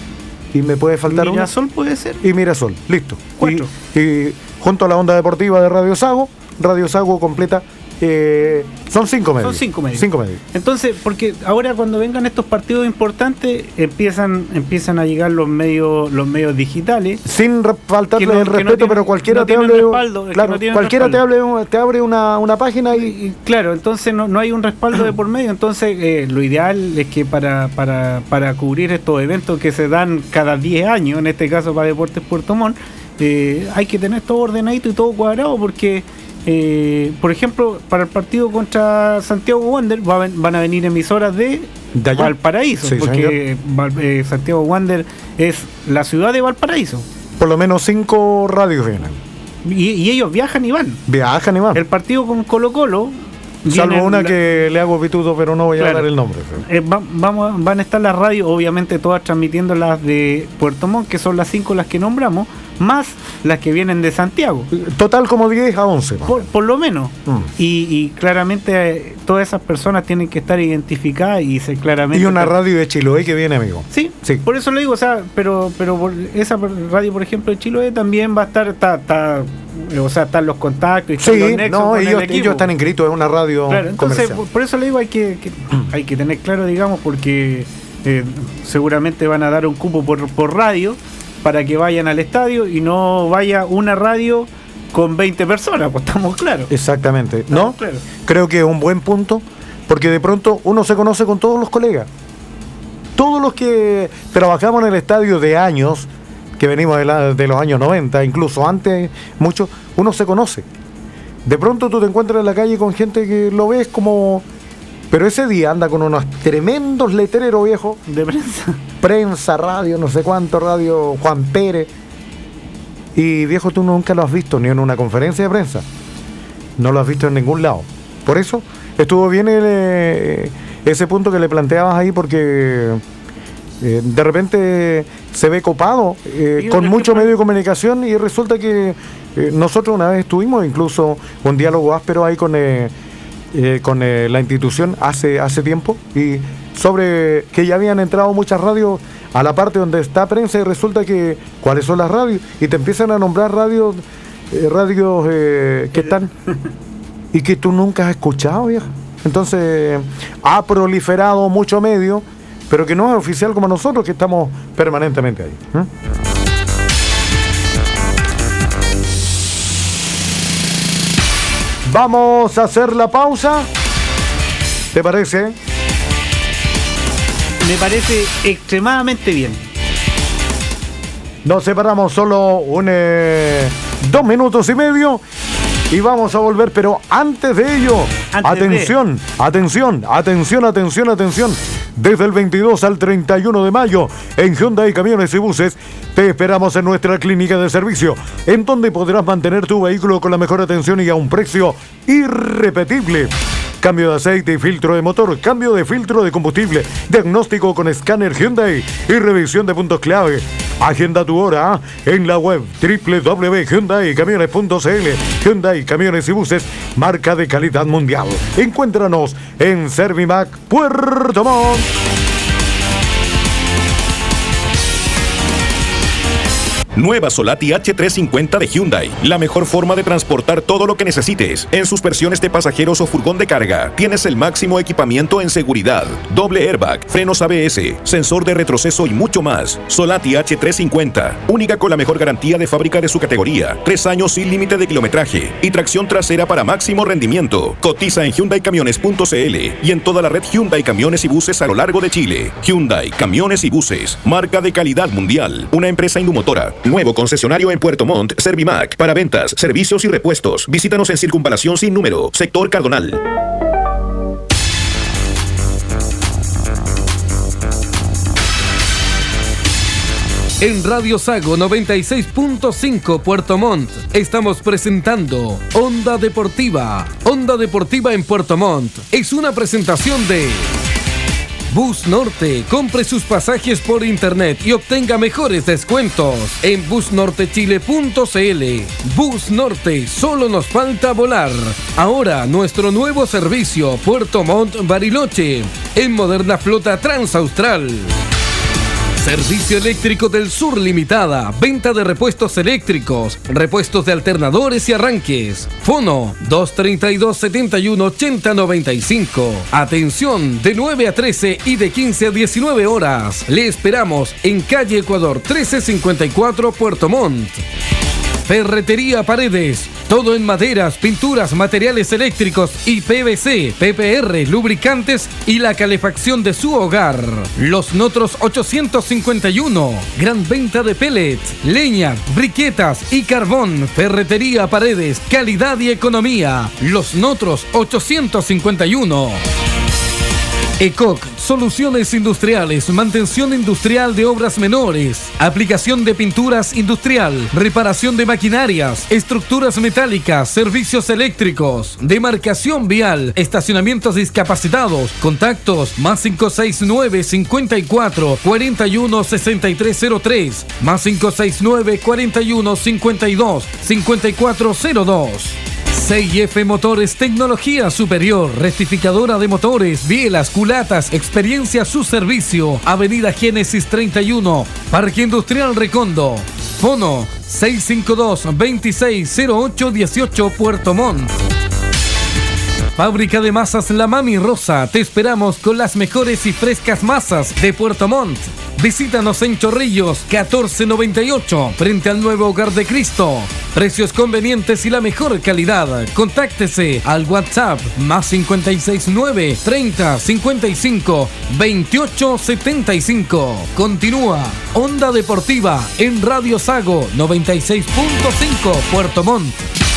Speaker 8: Y me puede faltar uno.
Speaker 9: Mirasol puede ser.
Speaker 8: Y Mirasol, listo.
Speaker 9: Cuatro.
Speaker 8: Y, y junto a la onda deportiva de Radio Sago, Radio Sago completa, eh, son cinco medios.
Speaker 9: Son cinco medios.
Speaker 8: Cinco medios.
Speaker 9: Entonces, porque ahora cuando vengan estos partidos importantes, empiezan empiezan a llegar los medios los medios digitales.
Speaker 8: Sin faltarle
Speaker 9: no,
Speaker 8: el respeto, no tiene, pero cualquiera
Speaker 9: no
Speaker 8: te hable.
Speaker 9: Respaldo,
Speaker 8: claro,
Speaker 9: no
Speaker 8: cualquiera te hable, te abre una, una página y,
Speaker 9: y. Claro, entonces no, no hay un respaldo de por medio. Entonces, eh, lo ideal es que para, para, para cubrir estos eventos que se dan cada diez años, en este caso para Deportes Puerto Montt, eh, hay que tener todo ordenadito y todo cuadrado, porque. Eh, por ejemplo, para el partido contra Santiago Wander va, van a venir emisoras de, de Valparaíso, sí, porque Val, eh, Santiago Wander es la ciudad de Valparaíso.
Speaker 8: Por lo menos cinco radios vienen.
Speaker 9: Y, y ellos viajan y van.
Speaker 8: Viajan y van.
Speaker 9: El partido con Colo Colo.
Speaker 8: Salvo una la, que le hago pituto, pero no voy claro, a dar el nombre.
Speaker 9: Eh, va, vamos, van a estar las radios, obviamente todas transmitiendo las de Puerto Montt, que son las cinco las que nombramos, más las que vienen de Santiago.
Speaker 8: Total como diez a once.
Speaker 9: Por, por lo menos. Mm. Y, y claramente eh, todas esas personas tienen que estar identificadas y se claramente...
Speaker 8: Y una radio de Chiloé que viene, amigo.
Speaker 9: Sí, sí. Por eso le digo, o sea, pero pero por esa radio, por ejemplo, de Chiloé también va a estar... Ta, ta, o sea, están los contactos y
Speaker 8: sí, los nexos no, ellos, ellos están inscritos en una radio
Speaker 9: claro, entonces por, por eso le digo hay que, que hay que tener claro, digamos, porque eh, seguramente van a dar un cupo por, por radio para que vayan al estadio y no vaya una radio con veinte personas, pues estamos claros.
Speaker 8: Exactamente,
Speaker 9: ¿Estamos
Speaker 8: ¿no?
Speaker 9: Claros?
Speaker 8: Creo que es un buen punto, porque de pronto uno se conoce con todos los colegas. Todos los que trabajamos en el estadio de años, que venimos de, la, de los años noventa, incluso antes, mucho, uno se conoce. De pronto tú te encuentras en la calle con gente que lo ves como... Pero ese día anda con unos tremendos letreros viejos.
Speaker 9: De prensa.
Speaker 8: Prensa, radio, no sé cuánto, radio Juan Pérez. Y viejo, tú nunca lo has visto ni en una conferencia de prensa. No lo has visto en ningún lado. Por eso estuvo bien el, eh, ese punto que le planteabas ahí, porque... Eh, de repente se ve copado eh, con mucho medio de comunicación y resulta que eh, nosotros una vez estuvimos incluso un diálogo áspero ahí con eh, eh, con eh, la institución hace hace tiempo, y sobre que ya habían entrado muchas radios a la parte donde está prensa, y resulta que cuáles son las radios y te empiezan a nombrar radios eh, radios eh, que están y que tú nunca has escuchado, vieja. Entonces ha proliferado mucho medio, pero que no es oficial como nosotros, que estamos permanentemente ahí. ¿eh? Vamos a hacer la pausa. ¿Te parece?
Speaker 9: Me parece extremadamente bien.
Speaker 8: Nos separamos solo un eh, dos minutos y medio y vamos a volver, pero antes de ello, antes atención, de... atención, atención, atención, atención. Desde el veintidós al treinta y uno de mayo, en Hyundai Camiones y Buses, te esperamos en nuestra clínica de servicio, en donde podrás mantener tu vehículo con la mejor atención y a un precio irrepetible. Cambio de aceite y filtro de motor, cambio de filtro de combustible, diagnóstico con escáner Hyundai y revisión de puntos clave. Agenda tu hora en la web doble u doble u doble u punto hyundai camiones punto c l. Hyundai Camiones y Buses, marca de calidad mundial. Encuéntranos en Servimac, Puerto Montt.
Speaker 5: Nueva Solati hache trescientos cincuenta de Hyundai. La mejor forma de transportar todo lo que necesites. En sus versiones de pasajeros o furgón de carga, tienes el máximo equipamiento en seguridad. Doble airbag, frenos A B S, sensor de retroceso y mucho más. Solati hache trescientos cincuenta. Única con la mejor garantía de fábrica de su categoría. Tres años sin límite de kilometraje. Y tracción trasera para máximo rendimiento. Cotiza en hyundai camiones punto c l y en toda la red Hyundai Camiones y Buses a lo largo de Chile. Hyundai Camiones y Buses. Marca de calidad mundial. Una empresa Indumotora. Nuevo concesionario en Puerto Montt, Servimac. Para ventas, servicios y repuestos. Visítanos en Circunvalación Sin Número, Sector Cardonal.
Speaker 10: En Radio Sago noventa y seis punto cinco Puerto Montt estamos presentando Onda Deportiva. Onda Deportiva en Puerto Montt es una presentación de Bus Norte. Compre sus pasajes por internet y obtenga mejores descuentos en bus norte chile punto c l. Bus Norte, solo nos falta volar. Ahora nuestro nuevo servicio Puerto Montt Bariloche en moderna flota transaustral. Servicio Eléctrico del Sur Limitada. Venta de repuestos eléctricos, repuestos de alternadores y arranques. Fono dos treinta y dos, setenta y uno, ochenta, noventa y cinco. Atención de nueve a trece y de quince a diecinueve horas. Le esperamos en calle Ecuador trece cincuenta y cuatro, Puerto Montt. Ferretería Paredes. Todo en maderas, pinturas, materiales eléctricos y P V C, P P R, lubricantes y la calefacción de su hogar. Los Notros ochocientos cincuenta y uno. Gran venta de pellets, leña, briquetas y carbón. Ferretería Paredes. Calidad y economía. Los Notros ochocientos cincuenta y uno. ECOC, soluciones industriales, mantención industrial de obras menores, aplicación de pinturas industrial, reparación de maquinarias, estructuras metálicas, servicios eléctricos, demarcación vial, estacionamientos discapacitados, contactos más cinco seis nueve, cincuenta y cuatro, cuarenta y uno, sesenta y tres cero tres, más cinco seis nueve, cuarenta y uno, cincuenta y dos, cincuenta y cuatro cero dos. C I F Motores, tecnología superior, rectificadora de motores, bielas, culatas, experiencia a su servicio. Avenida Génesis treinta y uno, Parque Industrial Recondo. Fono seis cinco dos, veintiséis cero ocho dieciocho, Puerto Montt. Fábrica de masas La Mami Rosa. Te esperamos con las mejores y frescas masas de Puerto Montt. Visítanos en Chorrillos catorce noventa y ocho, frente al nuevo Hogar de Cristo. Precios convenientes y la mejor calidad. Contáctese al WhatsApp más cincuenta y seis nueve, treinta, cincuenta y cinco, veintiocho setenta y cinco. Continúa Onda Deportiva en Radio Sago noventa y seis punto cinco Puerto Montt.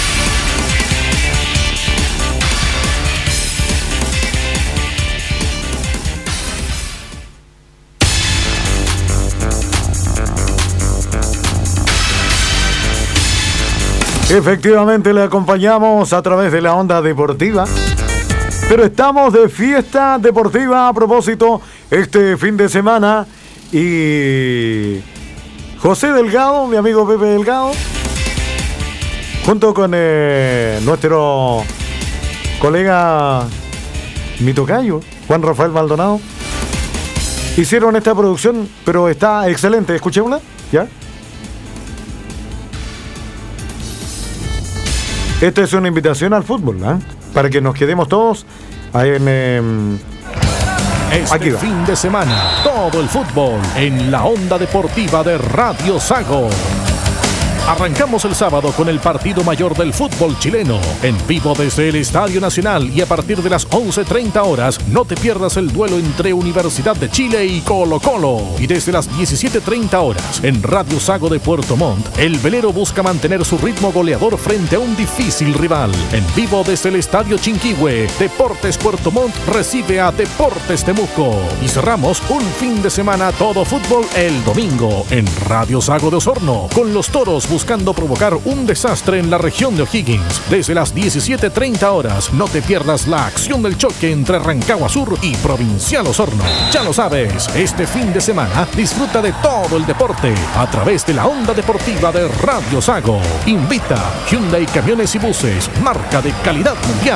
Speaker 8: Efectivamente, le acompañamos a través de la Onda Deportiva. Pero estamos de fiesta deportiva a propósito este fin de semana. Y José Delgado, mi amigo Pepe Delgado, junto con eh, nuestro colega mi tocayo, Juan Rafael Maldonado, hicieron esta producción, pero está excelente. Escuchémosla, ¿ya? Esta es una invitación al fútbol, ¿eh? Para que nos quedemos todos en... Eh,
Speaker 7: este
Speaker 8: aquí va.
Speaker 7: Fin de semana, todo el fútbol en la Onda Deportiva de Radio Sago. Arrancamos el sábado con el partido mayor del fútbol chileno, en vivo desde el Estadio Nacional, y a partir de las once treinta horas no te pierdas el duelo entre Universidad de Chile y Colo Colo. Y desde las diecisiete treinta horas en Radio Sago de Puerto Montt, el velero busca mantener su ritmo goleador frente a un difícil rival. En vivo desde el Estadio Chinquihue, Deportes Puerto Montt recibe a Deportes Temuco. Y cerramos un fin de semana todo fútbol el domingo en Radio Sago de Osorno, con los Toros buscando provocar un desastre en la región de O'Higgins. Desde las diecisiete treinta horas no te pierdas la acción del choque entre Rancagua Sur y Provincial Osorno. Ya lo sabes, este fin de semana disfruta de todo el deporte a través de la Onda Deportiva de Radio Sago. Invita Hyundai Camiones y Buses, marca de calidad mundial.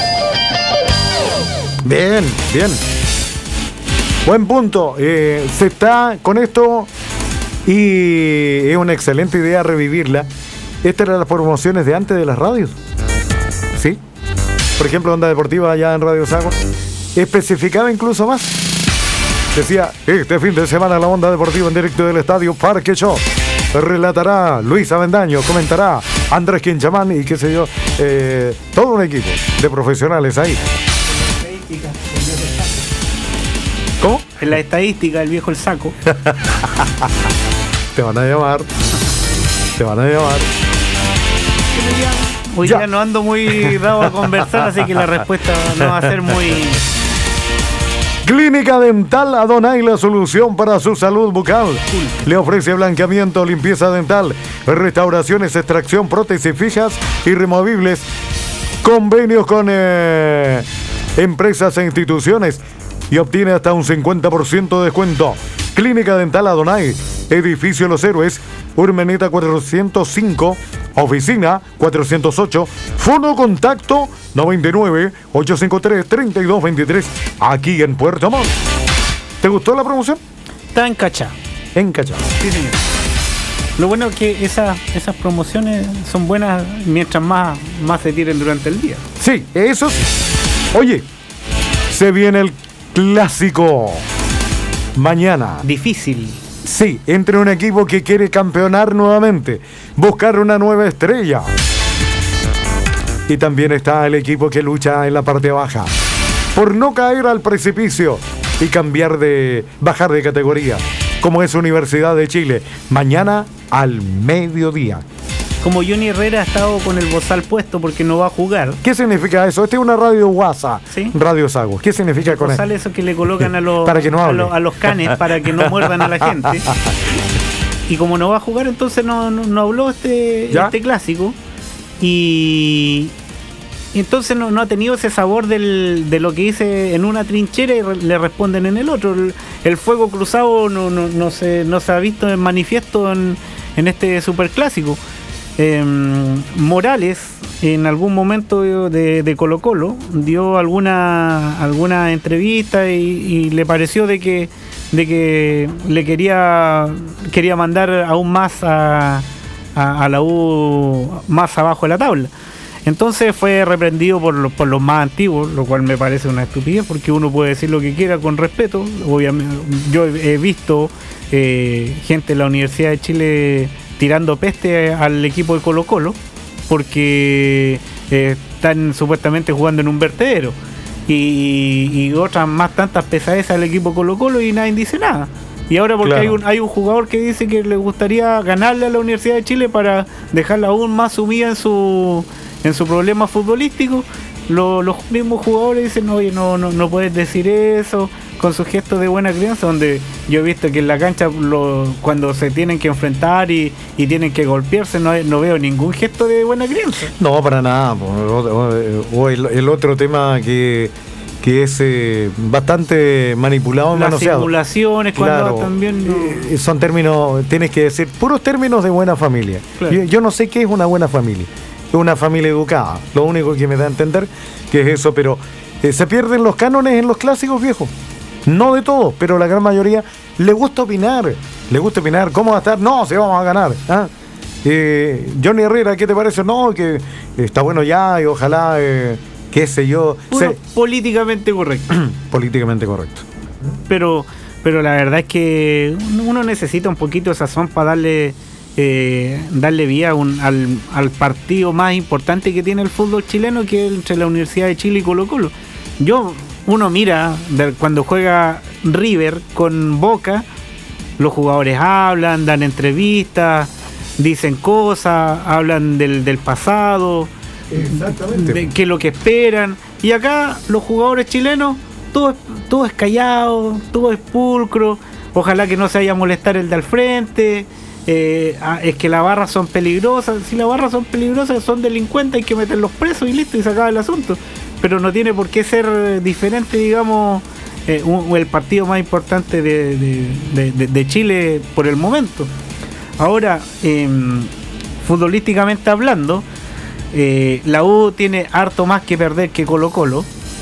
Speaker 8: Bien, bien. Buen punto. Eh, se está con esto Y es una excelente idea revivirla. Estas eran las promociones de antes de las radios. ¿Sí? Por ejemplo, Onda Deportiva allá en Radio Sago especificaba incluso más. Decía, este fin de semana la Onda Deportiva en directo del Estadio Parque Show. Relatará Luis Avendaño, comentará Andrés Quinchamán y qué sé yo, eh, todo un equipo de profesionales ahí. ¿Cómo?
Speaker 9: En la estadística del viejo el saco.
Speaker 8: Te van a llamar. Te van a llamar.
Speaker 9: Hoy ya. día no ando muy dado a conversar, así que la respuesta no va a ser muy...
Speaker 8: Clínica Dental Adonai, la solución para su salud bucal. Le ofrece blanqueamiento, limpieza dental, restauraciones, extracción, prótesis fijas y removibles. Convenios con eh, empresas e instituciones y obtiene hasta un cincuenta por ciento de descuento. Clínica Dental Adonai, Edificio Los Héroes, Urmeneta cuatrocientos cinco, Oficina cuatrocientos ocho, Fono Contacto noventa y nueve, ochocientos cincuenta y tres, treinta y dos veintitrés, aquí en Puerto Montt. ¿Te gustó la promoción?
Speaker 9: Está encachada.
Speaker 8: Encachada.
Speaker 9: Sí, señor. Lo bueno es que esas, esas promociones son buenas mientras más, más se tiren durante el día.
Speaker 8: Sí, eso sí. Oye, se viene el clásico mañana.
Speaker 9: Difícil.
Speaker 8: Sí, entre un equipo que quiere campeonar nuevamente, buscar una nueva estrella. Y también está el equipo que lucha en la parte baja por no caer al precipicio y cambiar de, bajar de categoría, como es Universidad de Chile, mañana al mediodía.
Speaker 9: Como Johnny Herrera ha estado con el bozal puesto porque no va a jugar.
Speaker 8: ¿Qué significa eso? Esta es una radio WhatsApp, ¿sí? Radio Sago. ¿Qué significa
Speaker 9: el
Speaker 8: con
Speaker 9: bozal eso? Que le colocan a los,
Speaker 8: para que no
Speaker 9: a, los, a los canes para que no muerdan a la gente. Y como no va a jugar, entonces no, no, no habló este, este clásico. Y, y entonces no, no ha tenido ese sabor del, de lo que dice en una trinchera y re, le responden en el otro. El, el fuego cruzado no, no, no, se, no se ha visto en manifiesto en, en este superclásico. Eh, Morales en algún momento de, de Colo Colo dio alguna alguna entrevista y, y le pareció de que de que le quería quería mandar aún más a, a, a la U más abajo de la tabla. Entonces fue reprendido por los, por los más antiguos, lo cual me parece una estupidez porque uno puede decir lo que quiera con respeto. Obviamente yo he visto eh, gente de la Universidad de Chile tirando peste al equipo de Colo Colo porque eh, están supuestamente jugando en un vertedero y, y otras más tantas pesadezas al equipo Colo Colo y nadie dice nada. Y ahora porque claro. hay un hay un jugador que dice que le gustaría ganarle a la Universidad de Chile para dejarla aún más sumida en su en su problema futbolístico, lo, los mismos jugadores dicen, oye, no, no, no puedes decir eso, con sus gestos de buena crianza, donde yo he visto que en la cancha lo, cuando se tienen que enfrentar y, y tienen que golpearse, no, no veo ningún gesto de buena crianza.
Speaker 8: No, para nada. O, o el, el otro tema que, que es eh, bastante manipulado y manoseado.
Speaker 9: Las simulaciones, cuando claro, también... No...
Speaker 8: Eh, son términos, tienes que decir, puros términos de buena familia. Claro. Yo, yo no sé qué es una buena familia. Es una familia educada. Lo único que me da a entender que es eso, pero eh, se pierden los cánones en los clásicos viejos. No de todos, pero la gran mayoría le gusta opinar. Le gusta opinar. ¿Cómo va a estar? No, se vamos a ganar. ¿Ah? Eh, Johnny Herrera, ¿qué te parece? No, que está bueno ya y ojalá, eh, qué sé yo.
Speaker 9: Se... Políticamente correcto.
Speaker 8: Políticamente correcto.
Speaker 9: Pero, pero la verdad es que uno necesita un poquito de sazón para darle, eh, darle vía un, al, al partido más importante que tiene el fútbol chileno, que es entre la Universidad de Chile y Colo Colo. Yo... Uno mira de cuando juega River con Boca, los jugadores hablan, dan entrevistas, dicen cosas, hablan del, del pasado, exactamente, de qué es lo que esperan. Y acá los jugadores chilenos, todo, todo es callado, todo es pulcro. Ojalá que no se vaya a molestar el de al frente. Eh, es que las barras son peligrosas. Si las barras son peligrosas, son delincuentes, hay que meterlos presos y listo, y se acaba el asunto. Pero no tiene por qué ser diferente, digamos, eh, un, el partido más importante de, de, de, de Chile por el momento. Ahora, eh, futbolísticamente hablando, eh, la U tiene harto más que perder que Colo Colo,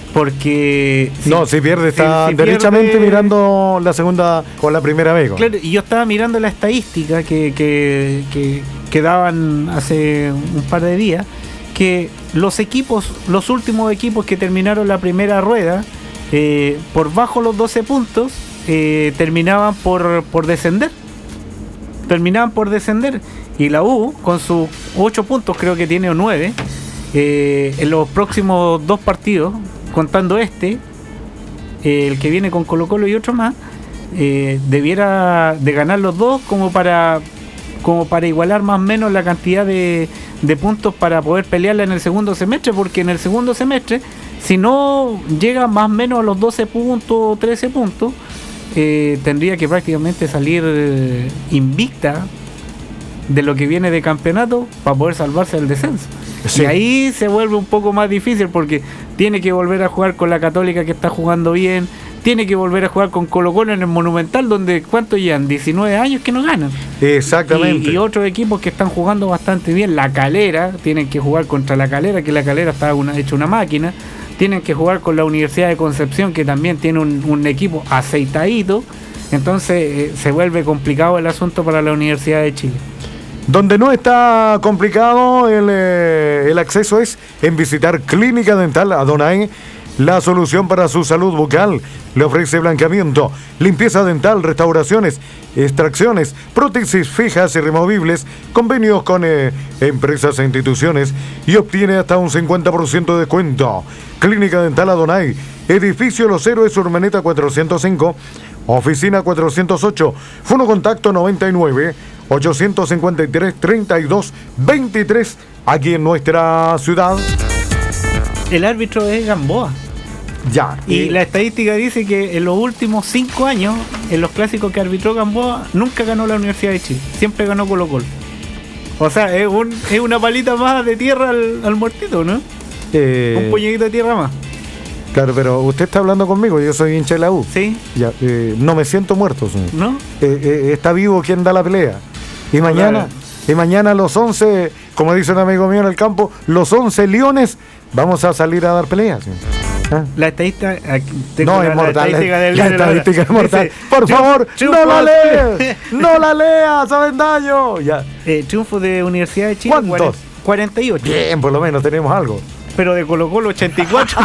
Speaker 9: Porque
Speaker 8: si, no, si pierde está
Speaker 9: si, si
Speaker 8: derechamente
Speaker 9: pierde,
Speaker 8: mirando la segunda o la primera vez.
Speaker 9: Claro, y yo estaba mirando la estadística que, que, que, que daban hace un par de días, que los equipos, los últimos equipos que terminaron la primera rueda, eh, por bajo los doce puntos, eh, terminaban por, por descender. Terminaban por descender. Y la U, con sus ocho puntos, creo que tiene o nueve, eh, en los próximos dos partidos, contando este, eh, el que viene con Colo Colo y otro más, eh, debiera de ganar los dos como para como para igualar más o menos la cantidad de, de puntos para poder pelearla en el segundo semestre, porque en el segundo semestre, si no llega más o menos a los doce puntos, trece puntos, eh, tendría que prácticamente salir eh, invicta de lo que viene de campeonato para poder salvarse del descenso. Sí. Y ahí se vuelve un poco más difícil porque tiene que volver a jugar con la Católica, que está jugando bien, tiene que volver a jugar con Colo Colo en el Monumental, donde ¿cuánto llevan? diecinueve años que no ganan.
Speaker 8: Exactamente.
Speaker 9: Y, y otros equipos que están jugando bastante bien. La Calera, tienen que jugar contra la Calera, que la Calera está una, hecha una máquina. Tienen que jugar con la Universidad de Concepción, que también tiene un, un equipo aceitadito. Entonces eh, se vuelve complicado el asunto para la Universidad de Chile.
Speaker 8: Donde no está complicado el, eh, el acceso es en visitar Clínica Dental Adonai, la solución para su salud bucal. Le ofrece blanqueamiento, limpieza dental, restauraciones, extracciones, prótesis fijas y removibles, convenios con eh, empresas e instituciones y obtiene hasta un cincuenta por ciento de descuento. Clínica Dental Adonai, edificio Los Héroes, Urmeneta cuatrocientos cinco, oficina cuatrocientos ocho, Fono Contacto noventa y nueve, ochocientos cincuenta y tres, treinta y dos, veintitrés, aquí en nuestra ciudad.
Speaker 9: El árbitro es Gamboa.
Speaker 8: Ya.
Speaker 9: Y
Speaker 8: eh,
Speaker 9: la estadística dice que en los últimos cinco años, en los clásicos que arbitró Gamboa, nunca ganó la Universidad de Chile. Siempre ganó Colo Colo. O sea, es, un, es una palita más de tierra al, al muertito, ¿no?
Speaker 8: Eh,
Speaker 9: un puñadito de tierra más.
Speaker 8: Claro, pero usted está hablando conmigo, yo soy hincha de la U.
Speaker 9: Sí.
Speaker 8: Ya, eh, no me siento muerto, señor.
Speaker 9: ¿No?
Speaker 8: Eh, eh, está vivo quien da la pelea. Y mañana,
Speaker 9: claro.
Speaker 8: y mañana los once, como dice un amigo mío en el campo, los once leones vamos a salir a dar peleas. ¿Sí? ¿Ah?
Speaker 9: La estadística...
Speaker 8: No, es mortal. La estadística, la estadística es mortal.
Speaker 9: Dice,
Speaker 8: Por
Speaker 9: triunfo,
Speaker 8: favor,
Speaker 9: triunfo,
Speaker 8: no la leas. No la leas, saben daño. Ya.
Speaker 9: Eh, triunfo de Universidad de Chile.
Speaker 8: ¿Cuántos?
Speaker 9: cuarenta y ocho.
Speaker 8: Bien, por lo menos tenemos algo.
Speaker 9: Pero de Colo Colo ochenta y cuatro.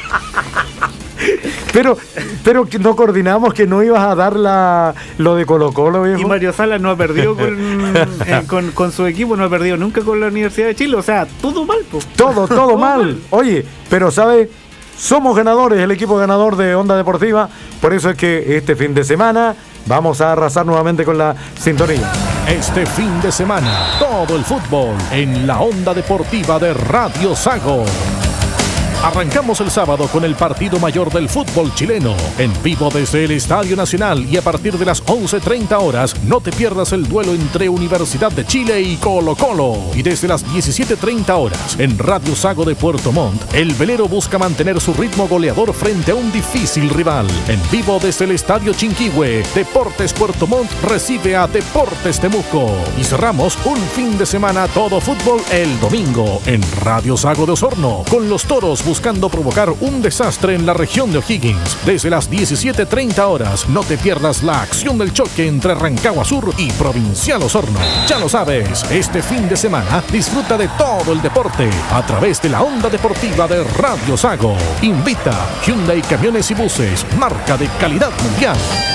Speaker 8: Pero, pero no coordinamos que no ibas a dar la, lo de Colo Colo, viejo.
Speaker 9: Y Mario Sala no ha perdido con, eh, con, con su equipo, no ha perdido nunca con la Universidad de Chile. O sea, todo mal, po.
Speaker 8: Todo, todo, todo mal. mal. Oye, pero ¿sabe? Somos ganadores, el equipo ganador de Onda Deportiva. Por eso es que este fin de semana vamos a arrasar nuevamente con la sintonía.
Speaker 7: Este fin de semana, todo el fútbol en la Onda Deportiva de Radio Sago. Arrancamos el sábado con el partido mayor del fútbol chileno, en vivo desde el Estadio Nacional, y a partir de las once treinta horas no te pierdas el duelo entre Universidad de Chile y Colo Colo. Y desde las diecisiete treinta horas en Radio Sago de Puerto Montt, el velero busca mantener su ritmo goleador frente a un difícil rival. En vivo desde el Estadio Chinquihue, Deportes Puerto Montt recibe a Deportes Temuco. Y cerramos un fin de semana todo fútbol el domingo en Radio Sago de Osorno, con los Toros buscando provocar un desastre en la región de O'Higgins. Desde las diecisiete treinta horas no te pierdas la acción del choque entre Rancagua Sur y Provincial Osorno. Ya lo sabes, este fin de semana disfruta de todo el deporte a través de la Onda Deportiva de Radio Sago. Invita Hyundai Camiones y Buses, marca de calidad mundial.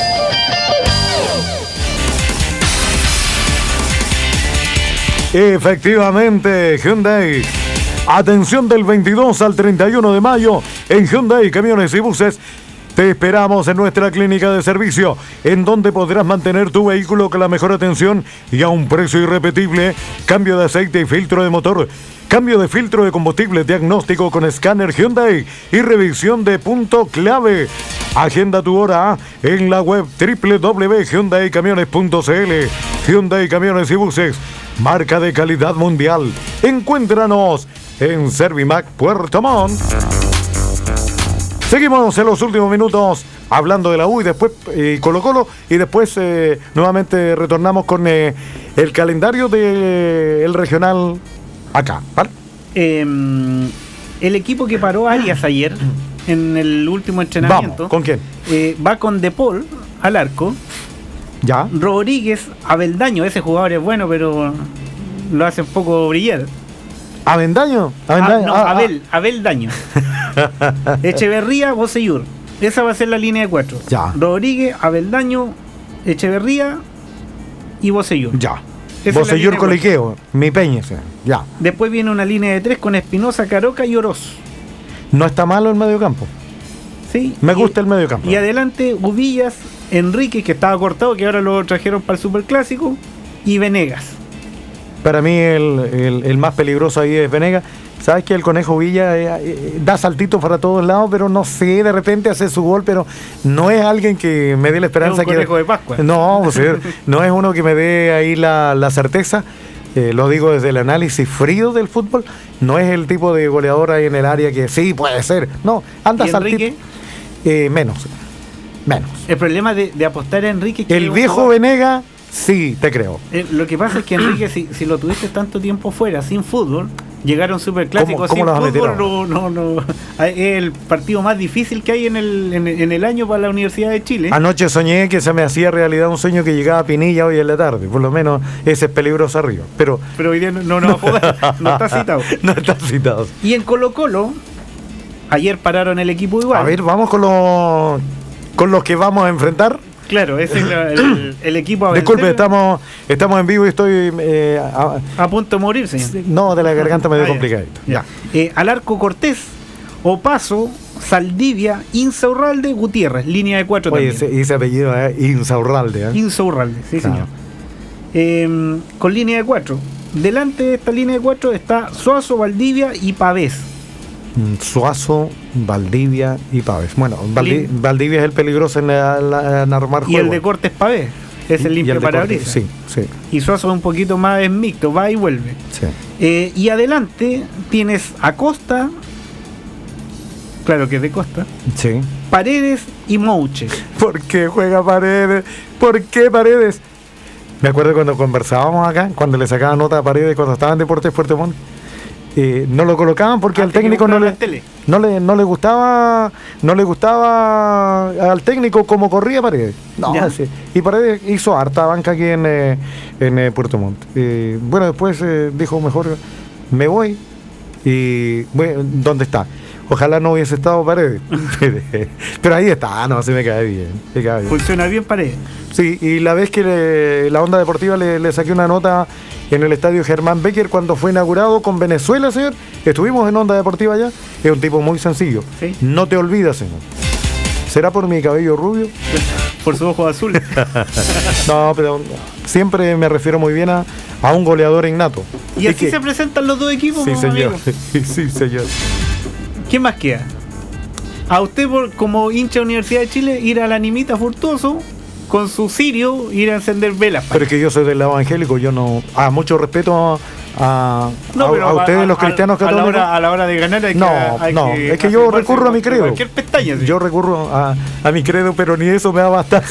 Speaker 8: Efectivamente, Hyundai. Atención, del veintidós al treinta y uno de mayo en Hyundai Camiones y Buses. Te esperamos en nuestra clínica de servicio, en donde podrás mantener tu vehículo con la mejor atención y a un precio irrepetible. Cambio de aceite y filtro de motor, cambio de filtro de combustible, diagnóstico con escáner Hyundai y revisión de punto clave. Agenda tu hora en la web doble u doble u doble u punto hyundai camiones punto c l. Hyundai Camiones y Buses, marca de calidad mundial. Encuéntranos en Servimac Puerto Montt. Seguimos en los últimos minutos hablando de la U y después eh, Colo Colo, y después eh, nuevamente retornamos con eh, el calendario del de regional acá, ¿vale?
Speaker 9: Eh, el equipo que paró Arias ayer en el último entrenamiento.
Speaker 8: Vamos, ¿con quién?
Speaker 9: Eh, va con De Paul al arco.
Speaker 8: Ya.
Speaker 9: Rodríguez, Abeldaño, ese jugador es bueno, pero lo hace un poco brillar.
Speaker 8: ¿Avendaño?
Speaker 9: Ah, no,
Speaker 8: ah,
Speaker 9: Abel, ah. Abeldaño. Echeverría, Bocellur. Esa va a ser la línea de cuatro.
Speaker 8: Ya.
Speaker 9: Rodríguez, Abeldaño, Echeverría y Bocellur.
Speaker 8: Ya.
Speaker 9: Esa
Speaker 8: Bocellur
Speaker 9: es
Speaker 8: Coliqueo, mi Peña, ya.
Speaker 9: Después viene una línea de tres con Espinosa, Caroca y Oroz.
Speaker 8: No está malo el mediocampo.
Speaker 9: Sí.
Speaker 8: Me
Speaker 9: y,
Speaker 8: gusta el mediocampo.
Speaker 9: Y adelante, Ubillas, Enrique, que estaba cortado, que ahora lo trajeron para el Superclásico, y Venegas.
Speaker 8: Para mí el, el, el más peligroso ahí es Venegas. Sabes que el Conejo Villa eh, eh, da saltitos para todos lados, pero no sé, de repente hace su gol, pero no es alguien que me dé la esperanza.
Speaker 9: Es un
Speaker 8: que
Speaker 9: conejo de Pascua.
Speaker 8: No, pues, no es uno que me dé ahí la, la certeza. Eh, lo digo desde el análisis frío del fútbol. No es el tipo de goleador ahí en el área que sí puede ser. No, anda saltito. Eh, menos, menos.
Speaker 9: El problema de, de apostar a Enrique.
Speaker 8: El viejo Venegas, sí, te creo.
Speaker 9: Eh, lo que pasa es que Enrique, si, si lo tuviste tanto tiempo fuera, sin fútbol. Llegaron superclásicos sin fútbol, no, no, no. Es el partido más difícil que hay en el, en, en el año para la Universidad de Chile.
Speaker 8: Anoche soñé que se me hacía realidad un sueño que llegaba a Pinilla hoy en la tarde. Por lo menos ese es peligroso arriba. Pero,
Speaker 9: pero hoy día no, no, no, no está citado.
Speaker 8: No está citado.
Speaker 9: Y en Colo Colo, ayer pararon el equipo igual.
Speaker 8: A ver, vamos con los, con los que vamos a enfrentar.
Speaker 9: Claro, ese es el, el, el equipo a vencer.
Speaker 8: Disculpe, estamos, estamos en vivo y estoy... Eh, a,
Speaker 9: a punto de morir, señor.
Speaker 8: No, de la garganta medio ah, complicadito.
Speaker 9: Ya. Ya. Eh, al arco Cortés, Opaso, Saldivia, Insaurralde, Gutiérrez. Línea de cuatro.
Speaker 8: Oye,
Speaker 9: también.
Speaker 8: Ese, ese apellido es eh, Insaurralde. ¿eh?
Speaker 9: Insaurralde, sí, claro. Señor. Eh, con línea de cuatro. Delante de esta línea de cuatro está Suazo, Valdivia y Pavés.
Speaker 8: Suazo, Valdivia y Pavés. Bueno, Valdi Valdivia es el peligroso en, la, la, en armar
Speaker 9: juego. Y el de Cortes Pavés es el limpio parabrisas.
Speaker 8: Sí, sí.
Speaker 9: Y Suazo es un poquito más es mixto, va y vuelve.
Speaker 8: Sí.
Speaker 9: Eh, y adelante tienes Acosta, claro que es de Costa.
Speaker 8: Sí.
Speaker 9: Paredes y Mouche.
Speaker 8: ¿Por qué juega Paredes? ¿Por qué Paredes? Me acuerdo cuando conversábamos acá, cuando le sacaban nota a Paredes cuando estaba en Deportes Puerto Montt. Eh, no lo colocaban porque al técnico no le, no le no le gustaba no le gustaba al técnico como corría Paredes. No, sí. Y Paredes hizo harta banca aquí en, eh, en eh, Puerto Montt. Eh, bueno, después eh, dijo mejor me voy y bueno, ¿dónde está? Ojalá no hubiese estado Paredes. Pero ahí está, no, se me cae bien, me cae bien.
Speaker 9: Funciona bien Paredes.
Speaker 8: Sí, y la vez que le, la Onda Deportiva le, le saqué una nota en el estadio Germán Becker cuando fue inaugurado con Venezuela, señor. Estuvimos en Onda Deportiva allá. Es un tipo muy sencillo. ¿Sí? No te olvidas, señor. ¿Será por mi cabello rubio?
Speaker 9: Por sus ojos azules.
Speaker 8: No, pero siempre me refiero muy bien a, a un goleador innato.
Speaker 9: ¿Y así que, se presentan los dos equipos?
Speaker 8: Sí, señor. Sí, señor.
Speaker 9: ¿Qué más queda? A usted, por, como hincha de Universidad de Chile, ir a la Animita Furtuoso con su cirio, ir a encender velas.
Speaker 8: Pero es que yo soy del lado evangélico, yo no... Ah, mucho respeto a,
Speaker 9: no,
Speaker 8: a, a ustedes, a, los cristianos
Speaker 9: a,
Speaker 8: católicos.
Speaker 9: A la, hora, a la hora de ganar hay
Speaker 8: no,
Speaker 9: que... Hay
Speaker 8: no,
Speaker 9: que
Speaker 8: es que yo recurro a mi credo.
Speaker 9: Cualquier pestaña, ¿sí?
Speaker 8: Yo recurro a, a mi credo, pero ni eso me va a bastar.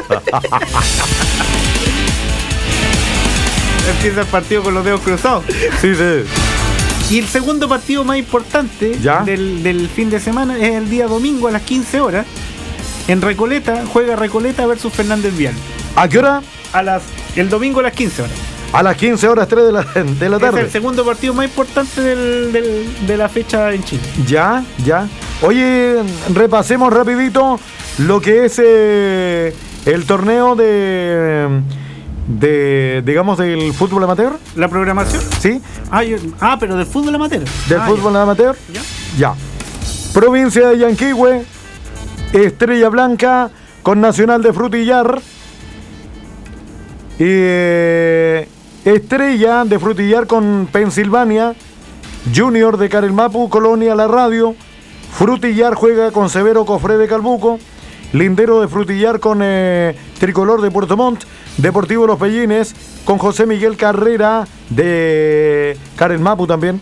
Speaker 9: Empieza el partido con los dedos cruzados.
Speaker 8: Sí, sí.
Speaker 9: Y el segundo partido más importante del, del fin de semana es el día domingo a las quince horas. En Recoleta, juega Recoleta versus Fernández Vial.
Speaker 8: ¿A qué hora?
Speaker 9: A las, el domingo a las quince horas.
Speaker 8: A las quince horas, tres de la, de la tarde.
Speaker 9: Es el segundo partido más importante del, del, de la fecha en Chile.
Speaker 8: Ya, ya. Oye, repasemos rapidito lo que es eh, el torneo de... de digamos del fútbol amateur.
Speaker 9: ¿La programación?
Speaker 8: Sí.
Speaker 9: Ah, yo, ah pero del fútbol amateur.
Speaker 8: Del
Speaker 9: ah,
Speaker 8: fútbol
Speaker 9: ya.
Speaker 8: amateur.
Speaker 9: Ya.
Speaker 8: Ya. Provincia de Yanquihue, Estrella Blanca con Nacional de Frutillar. Eh, Estrella de Frutillar con Pensilvania. Junior de Carelmapu, Colonia La Radio. Frutillar juega con Severo Cofré de Calbuco. Lindero de Frutillar con eh, Tricolor de Puerto Montt. Deportivo Los Pellines con José Miguel Carrera de Carelmapu también.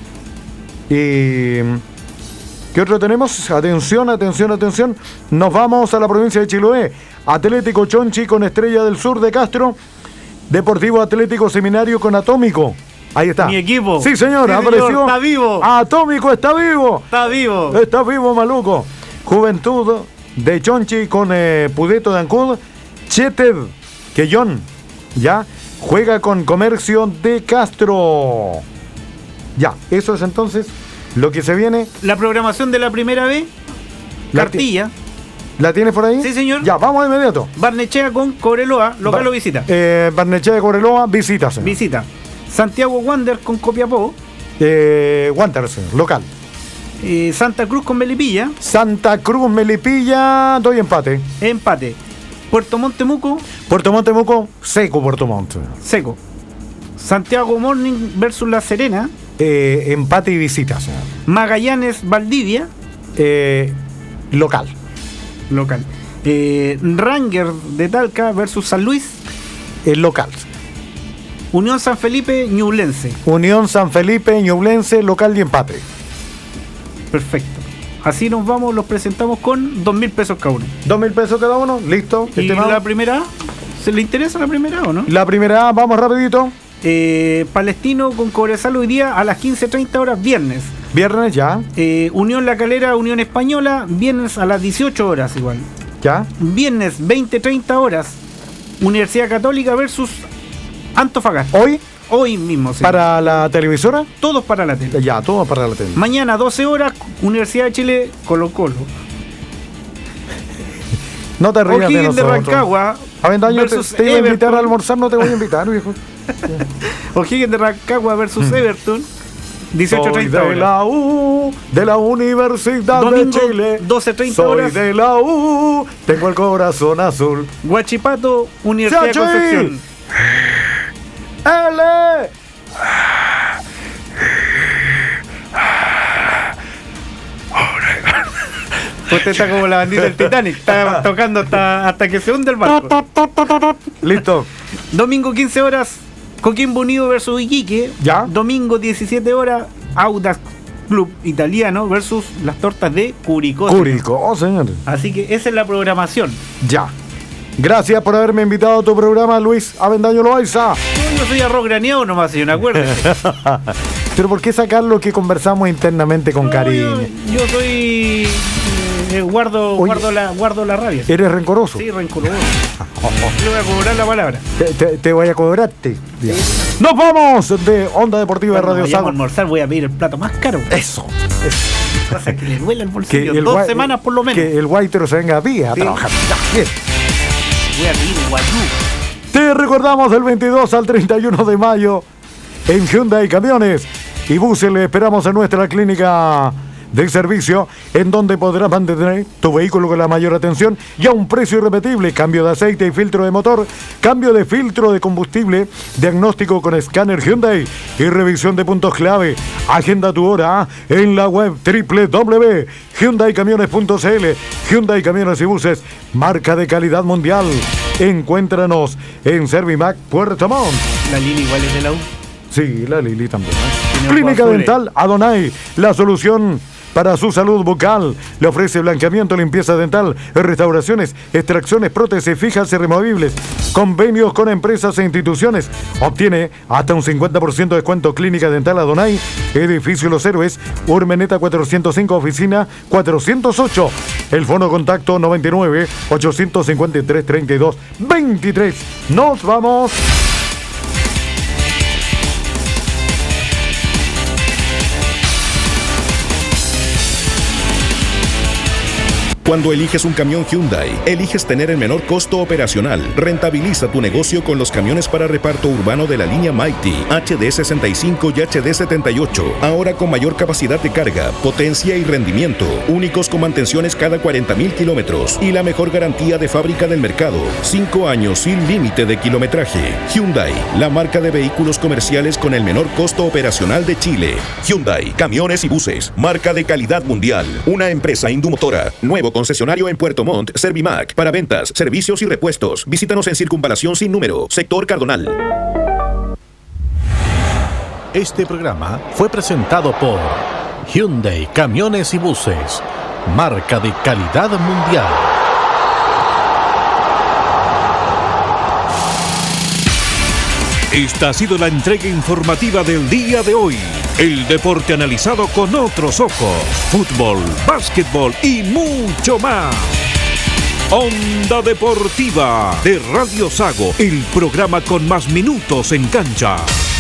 Speaker 8: Y ¿qué otro tenemos? Atención, atención, atención. Nos vamos a la provincia de Chiloé. Atlético Chonchi con Estrella del Sur de Castro. Deportivo Atlético Seminario con Atómico. Ahí está.
Speaker 9: Mi equipo.
Speaker 8: Sí, señor,
Speaker 9: Sí,
Speaker 8: apareció.
Speaker 9: señor, está vivo.
Speaker 8: Atómico está vivo.
Speaker 9: Está vivo.
Speaker 8: Está vivo, maluco. Juventud de Chonchi con eh, Pudeto de Ancud. Cheted Quellón. Ya. Juega con Comercio de Castro. Ya. Eso es entonces lo que se viene.
Speaker 9: La programación de la primera vez.
Speaker 8: La
Speaker 9: Cartilla.
Speaker 8: ¿La tienes por ahí?
Speaker 9: Sí, señor.
Speaker 8: Ya, vamos de inmediato.
Speaker 9: Barnechea con Cobreloa, local
Speaker 8: Ba-
Speaker 9: o visita.
Speaker 8: Eh, Barnechea de Cobreloa, visita, señor.
Speaker 9: Visita. Santiago Wander con Copiapó.
Speaker 8: Eh, Wanderers, señor, local.
Speaker 9: Eh, Santa Cruz con Melipilla.
Speaker 8: Santa Cruz, Melipilla, doy empate.
Speaker 9: Empate. Puerto Montt Temuco.
Speaker 8: Puerto Montt Temuco, seco Puerto Montt.
Speaker 9: Seco. Santiago Morning versus La Serena.
Speaker 8: Eh, empate y visita, señor.
Speaker 9: Magallanes Valdivia.
Speaker 8: Eh, local.
Speaker 9: Local. Eh, Ranger de Talca versus San Luis.
Speaker 8: El local.
Speaker 9: Unión San Felipe Ñublense.
Speaker 8: Unión San Felipe, Ñublense, local y empate.
Speaker 9: Perfecto. Así nos vamos, los presentamos con dos mil pesos cada uno.
Speaker 8: Dos mil pesos cada uno, listo.
Speaker 9: ¿Y
Speaker 8: estimado.
Speaker 9: la primera A? ¿Se le interesa la primera A o no?
Speaker 8: La primera, vamos rapidito.
Speaker 9: Eh, Palestino con Cobresal hoy día a las quince treinta horas, viernes.
Speaker 8: Viernes ya.
Speaker 9: Eh, Unión La Calera, Unión Española, viernes a las dieciocho horas igual.
Speaker 8: Ya.
Speaker 9: Viernes veinte treinta horas, Universidad Católica versus Antofagasta.
Speaker 8: Hoy.
Speaker 9: Hoy mismo. Sí.
Speaker 8: ¿Para la televisora?
Speaker 9: Todos para la tele.
Speaker 8: Ya, todos para la tele.
Speaker 9: Mañana doce horas, Universidad de Chile, Colo Colo.
Speaker 8: No te rías de
Speaker 9: O'Higgins de
Speaker 8: nosotros.
Speaker 9: Rancagua
Speaker 8: Avendaño, te,
Speaker 9: versus
Speaker 8: te iba a invitar
Speaker 9: Everton.
Speaker 8: a almorzar, no te voy a invitar, viejo.
Speaker 9: O'Higgins de Rancagua versus Everton. dieciocho treinta
Speaker 8: Soy de
Speaker 9: horas.
Speaker 8: la U, de la Universidad
Speaker 9: Domingo,
Speaker 8: de Chile.
Speaker 9: doce treinta
Speaker 8: Soy
Speaker 9: horas.
Speaker 8: de la U, tengo el corazón azul.
Speaker 9: Guachipato, Universidad de
Speaker 8: ¡Chachi!
Speaker 9: Concepción.
Speaker 8: ¡L!
Speaker 9: Usted está como la bandita del Titanic, está tocando hasta, hasta que se hunde el barco.
Speaker 8: Listo.
Speaker 9: Domingo quince horas, Coquimbo Unido versus Iquique.
Speaker 8: Ya.
Speaker 9: Domingo diecisiete horas, Audax Club Italiano versus las tortas de Curicó.
Speaker 8: Curicó, oh, señor.
Speaker 9: Así que esa es la programación.
Speaker 8: Ya. Gracias por haberme invitado a tu programa, Luis Avendaño Loaiza.
Speaker 9: Yo no soy arroz graneado nomás, señor, acuérdese.
Speaker 8: Pero ¿por qué sacar lo que conversamos internamente con
Speaker 9: No,
Speaker 8: cariño?
Speaker 9: Yo, yo soy. eh, guardo,
Speaker 8: Oye,
Speaker 9: guardo, la, guardo la rabia.
Speaker 8: ¿Eres rencoroso?
Speaker 9: Sí, rencoroso. Le voy a cobrar la palabra.
Speaker 8: Te, te- te voy a cobrarte. Nos vamos de Onda Deportiva de
Speaker 9: Cuando
Speaker 8: Radio
Speaker 9: vayamos a
Speaker 8: Sago.
Speaker 9: almorzar voy a pedir el plato más caro.
Speaker 8: Eso. eso.
Speaker 9: Pasa que le duele el
Speaker 8: Que
Speaker 9: bolsillo.
Speaker 8: el
Speaker 9: Dos
Speaker 8: guay-
Speaker 9: semanas por lo menos.
Speaker 8: Que el guaitero se venga a pie a
Speaker 9: Sí.
Speaker 8: trabajar. Ya, bien.
Speaker 9: Voy a pedir guayú.
Speaker 8: Te recordamos del veintidós al treinta y uno de mayo en Hyundai Camiones y Buses. Le esperamos en nuestra clínica de servicio, en donde podrás mantener tu vehículo con la mayor atención y a un precio irrepetible. Cambio de aceite y filtro de motor, cambio de filtro de combustible, diagnóstico con escáner Hyundai y revisión de puntos clave. Agenda tu hora en la web doble u doble u doble u punto hyundai camiones punto c l. Hyundai Camiones y Buses, marca de calidad mundial. Encuéntranos en Servimac Puerto Montt.
Speaker 9: La Lili igual es de la U.
Speaker 8: Sí, la Lili también. ¿eh?
Speaker 9: Tiene
Speaker 8: Clínica
Speaker 9: ojos azules.
Speaker 8: Dental Adonai, la solución para su salud bucal. Le ofrece blanqueamiento, limpieza dental, restauraciones, extracciones, prótesis fijas y removibles. Convenios con empresas e instituciones. Obtiene hasta un cincuenta por ciento de descuento. Clínica Dental Adonai, Edificio Los Héroes, Urmeneta cuatrocientos cinco, oficina cuatrocientos ocho. El fono contacto noventa y nueve, ochocientos cincuenta y tres, treinta y dos, veintitrés. Nos vamos.
Speaker 5: Cuando eliges un camión Hyundai, eliges tener el menor costo operacional. Rentabiliza tu negocio con los camiones para reparto urbano de la línea Mighty, H D sesenta y cinco y H D setenta y ocho. Ahora con mayor capacidad de carga, potencia y rendimiento. Únicos con mantenciones cada cuarenta mil kilómetros. Y la mejor garantía de fábrica del mercado. Cinco años sin límite de kilometraje. Hyundai, la marca de vehículos comerciales con el menor costo operacional de Chile. Hyundai, camiones y buses. Marca de calidad mundial. Una empresa Indumotora. Nuevo concesionario en Puerto Montt, Servimac, para ventas, servicios y repuestos. Visítanos en Circunvalación Sin Número, Sector Cardonal.
Speaker 7: Este programa fue presentado por Hyundai Camiones y Buses, marca de calidad mundial.
Speaker 1: Esta ha sido la entrega informativa del día de hoy. El deporte analizado con otros ojos. Fútbol, básquetbol y mucho más. Onda Deportiva de Radio Sago, el programa con más minutos en cancha.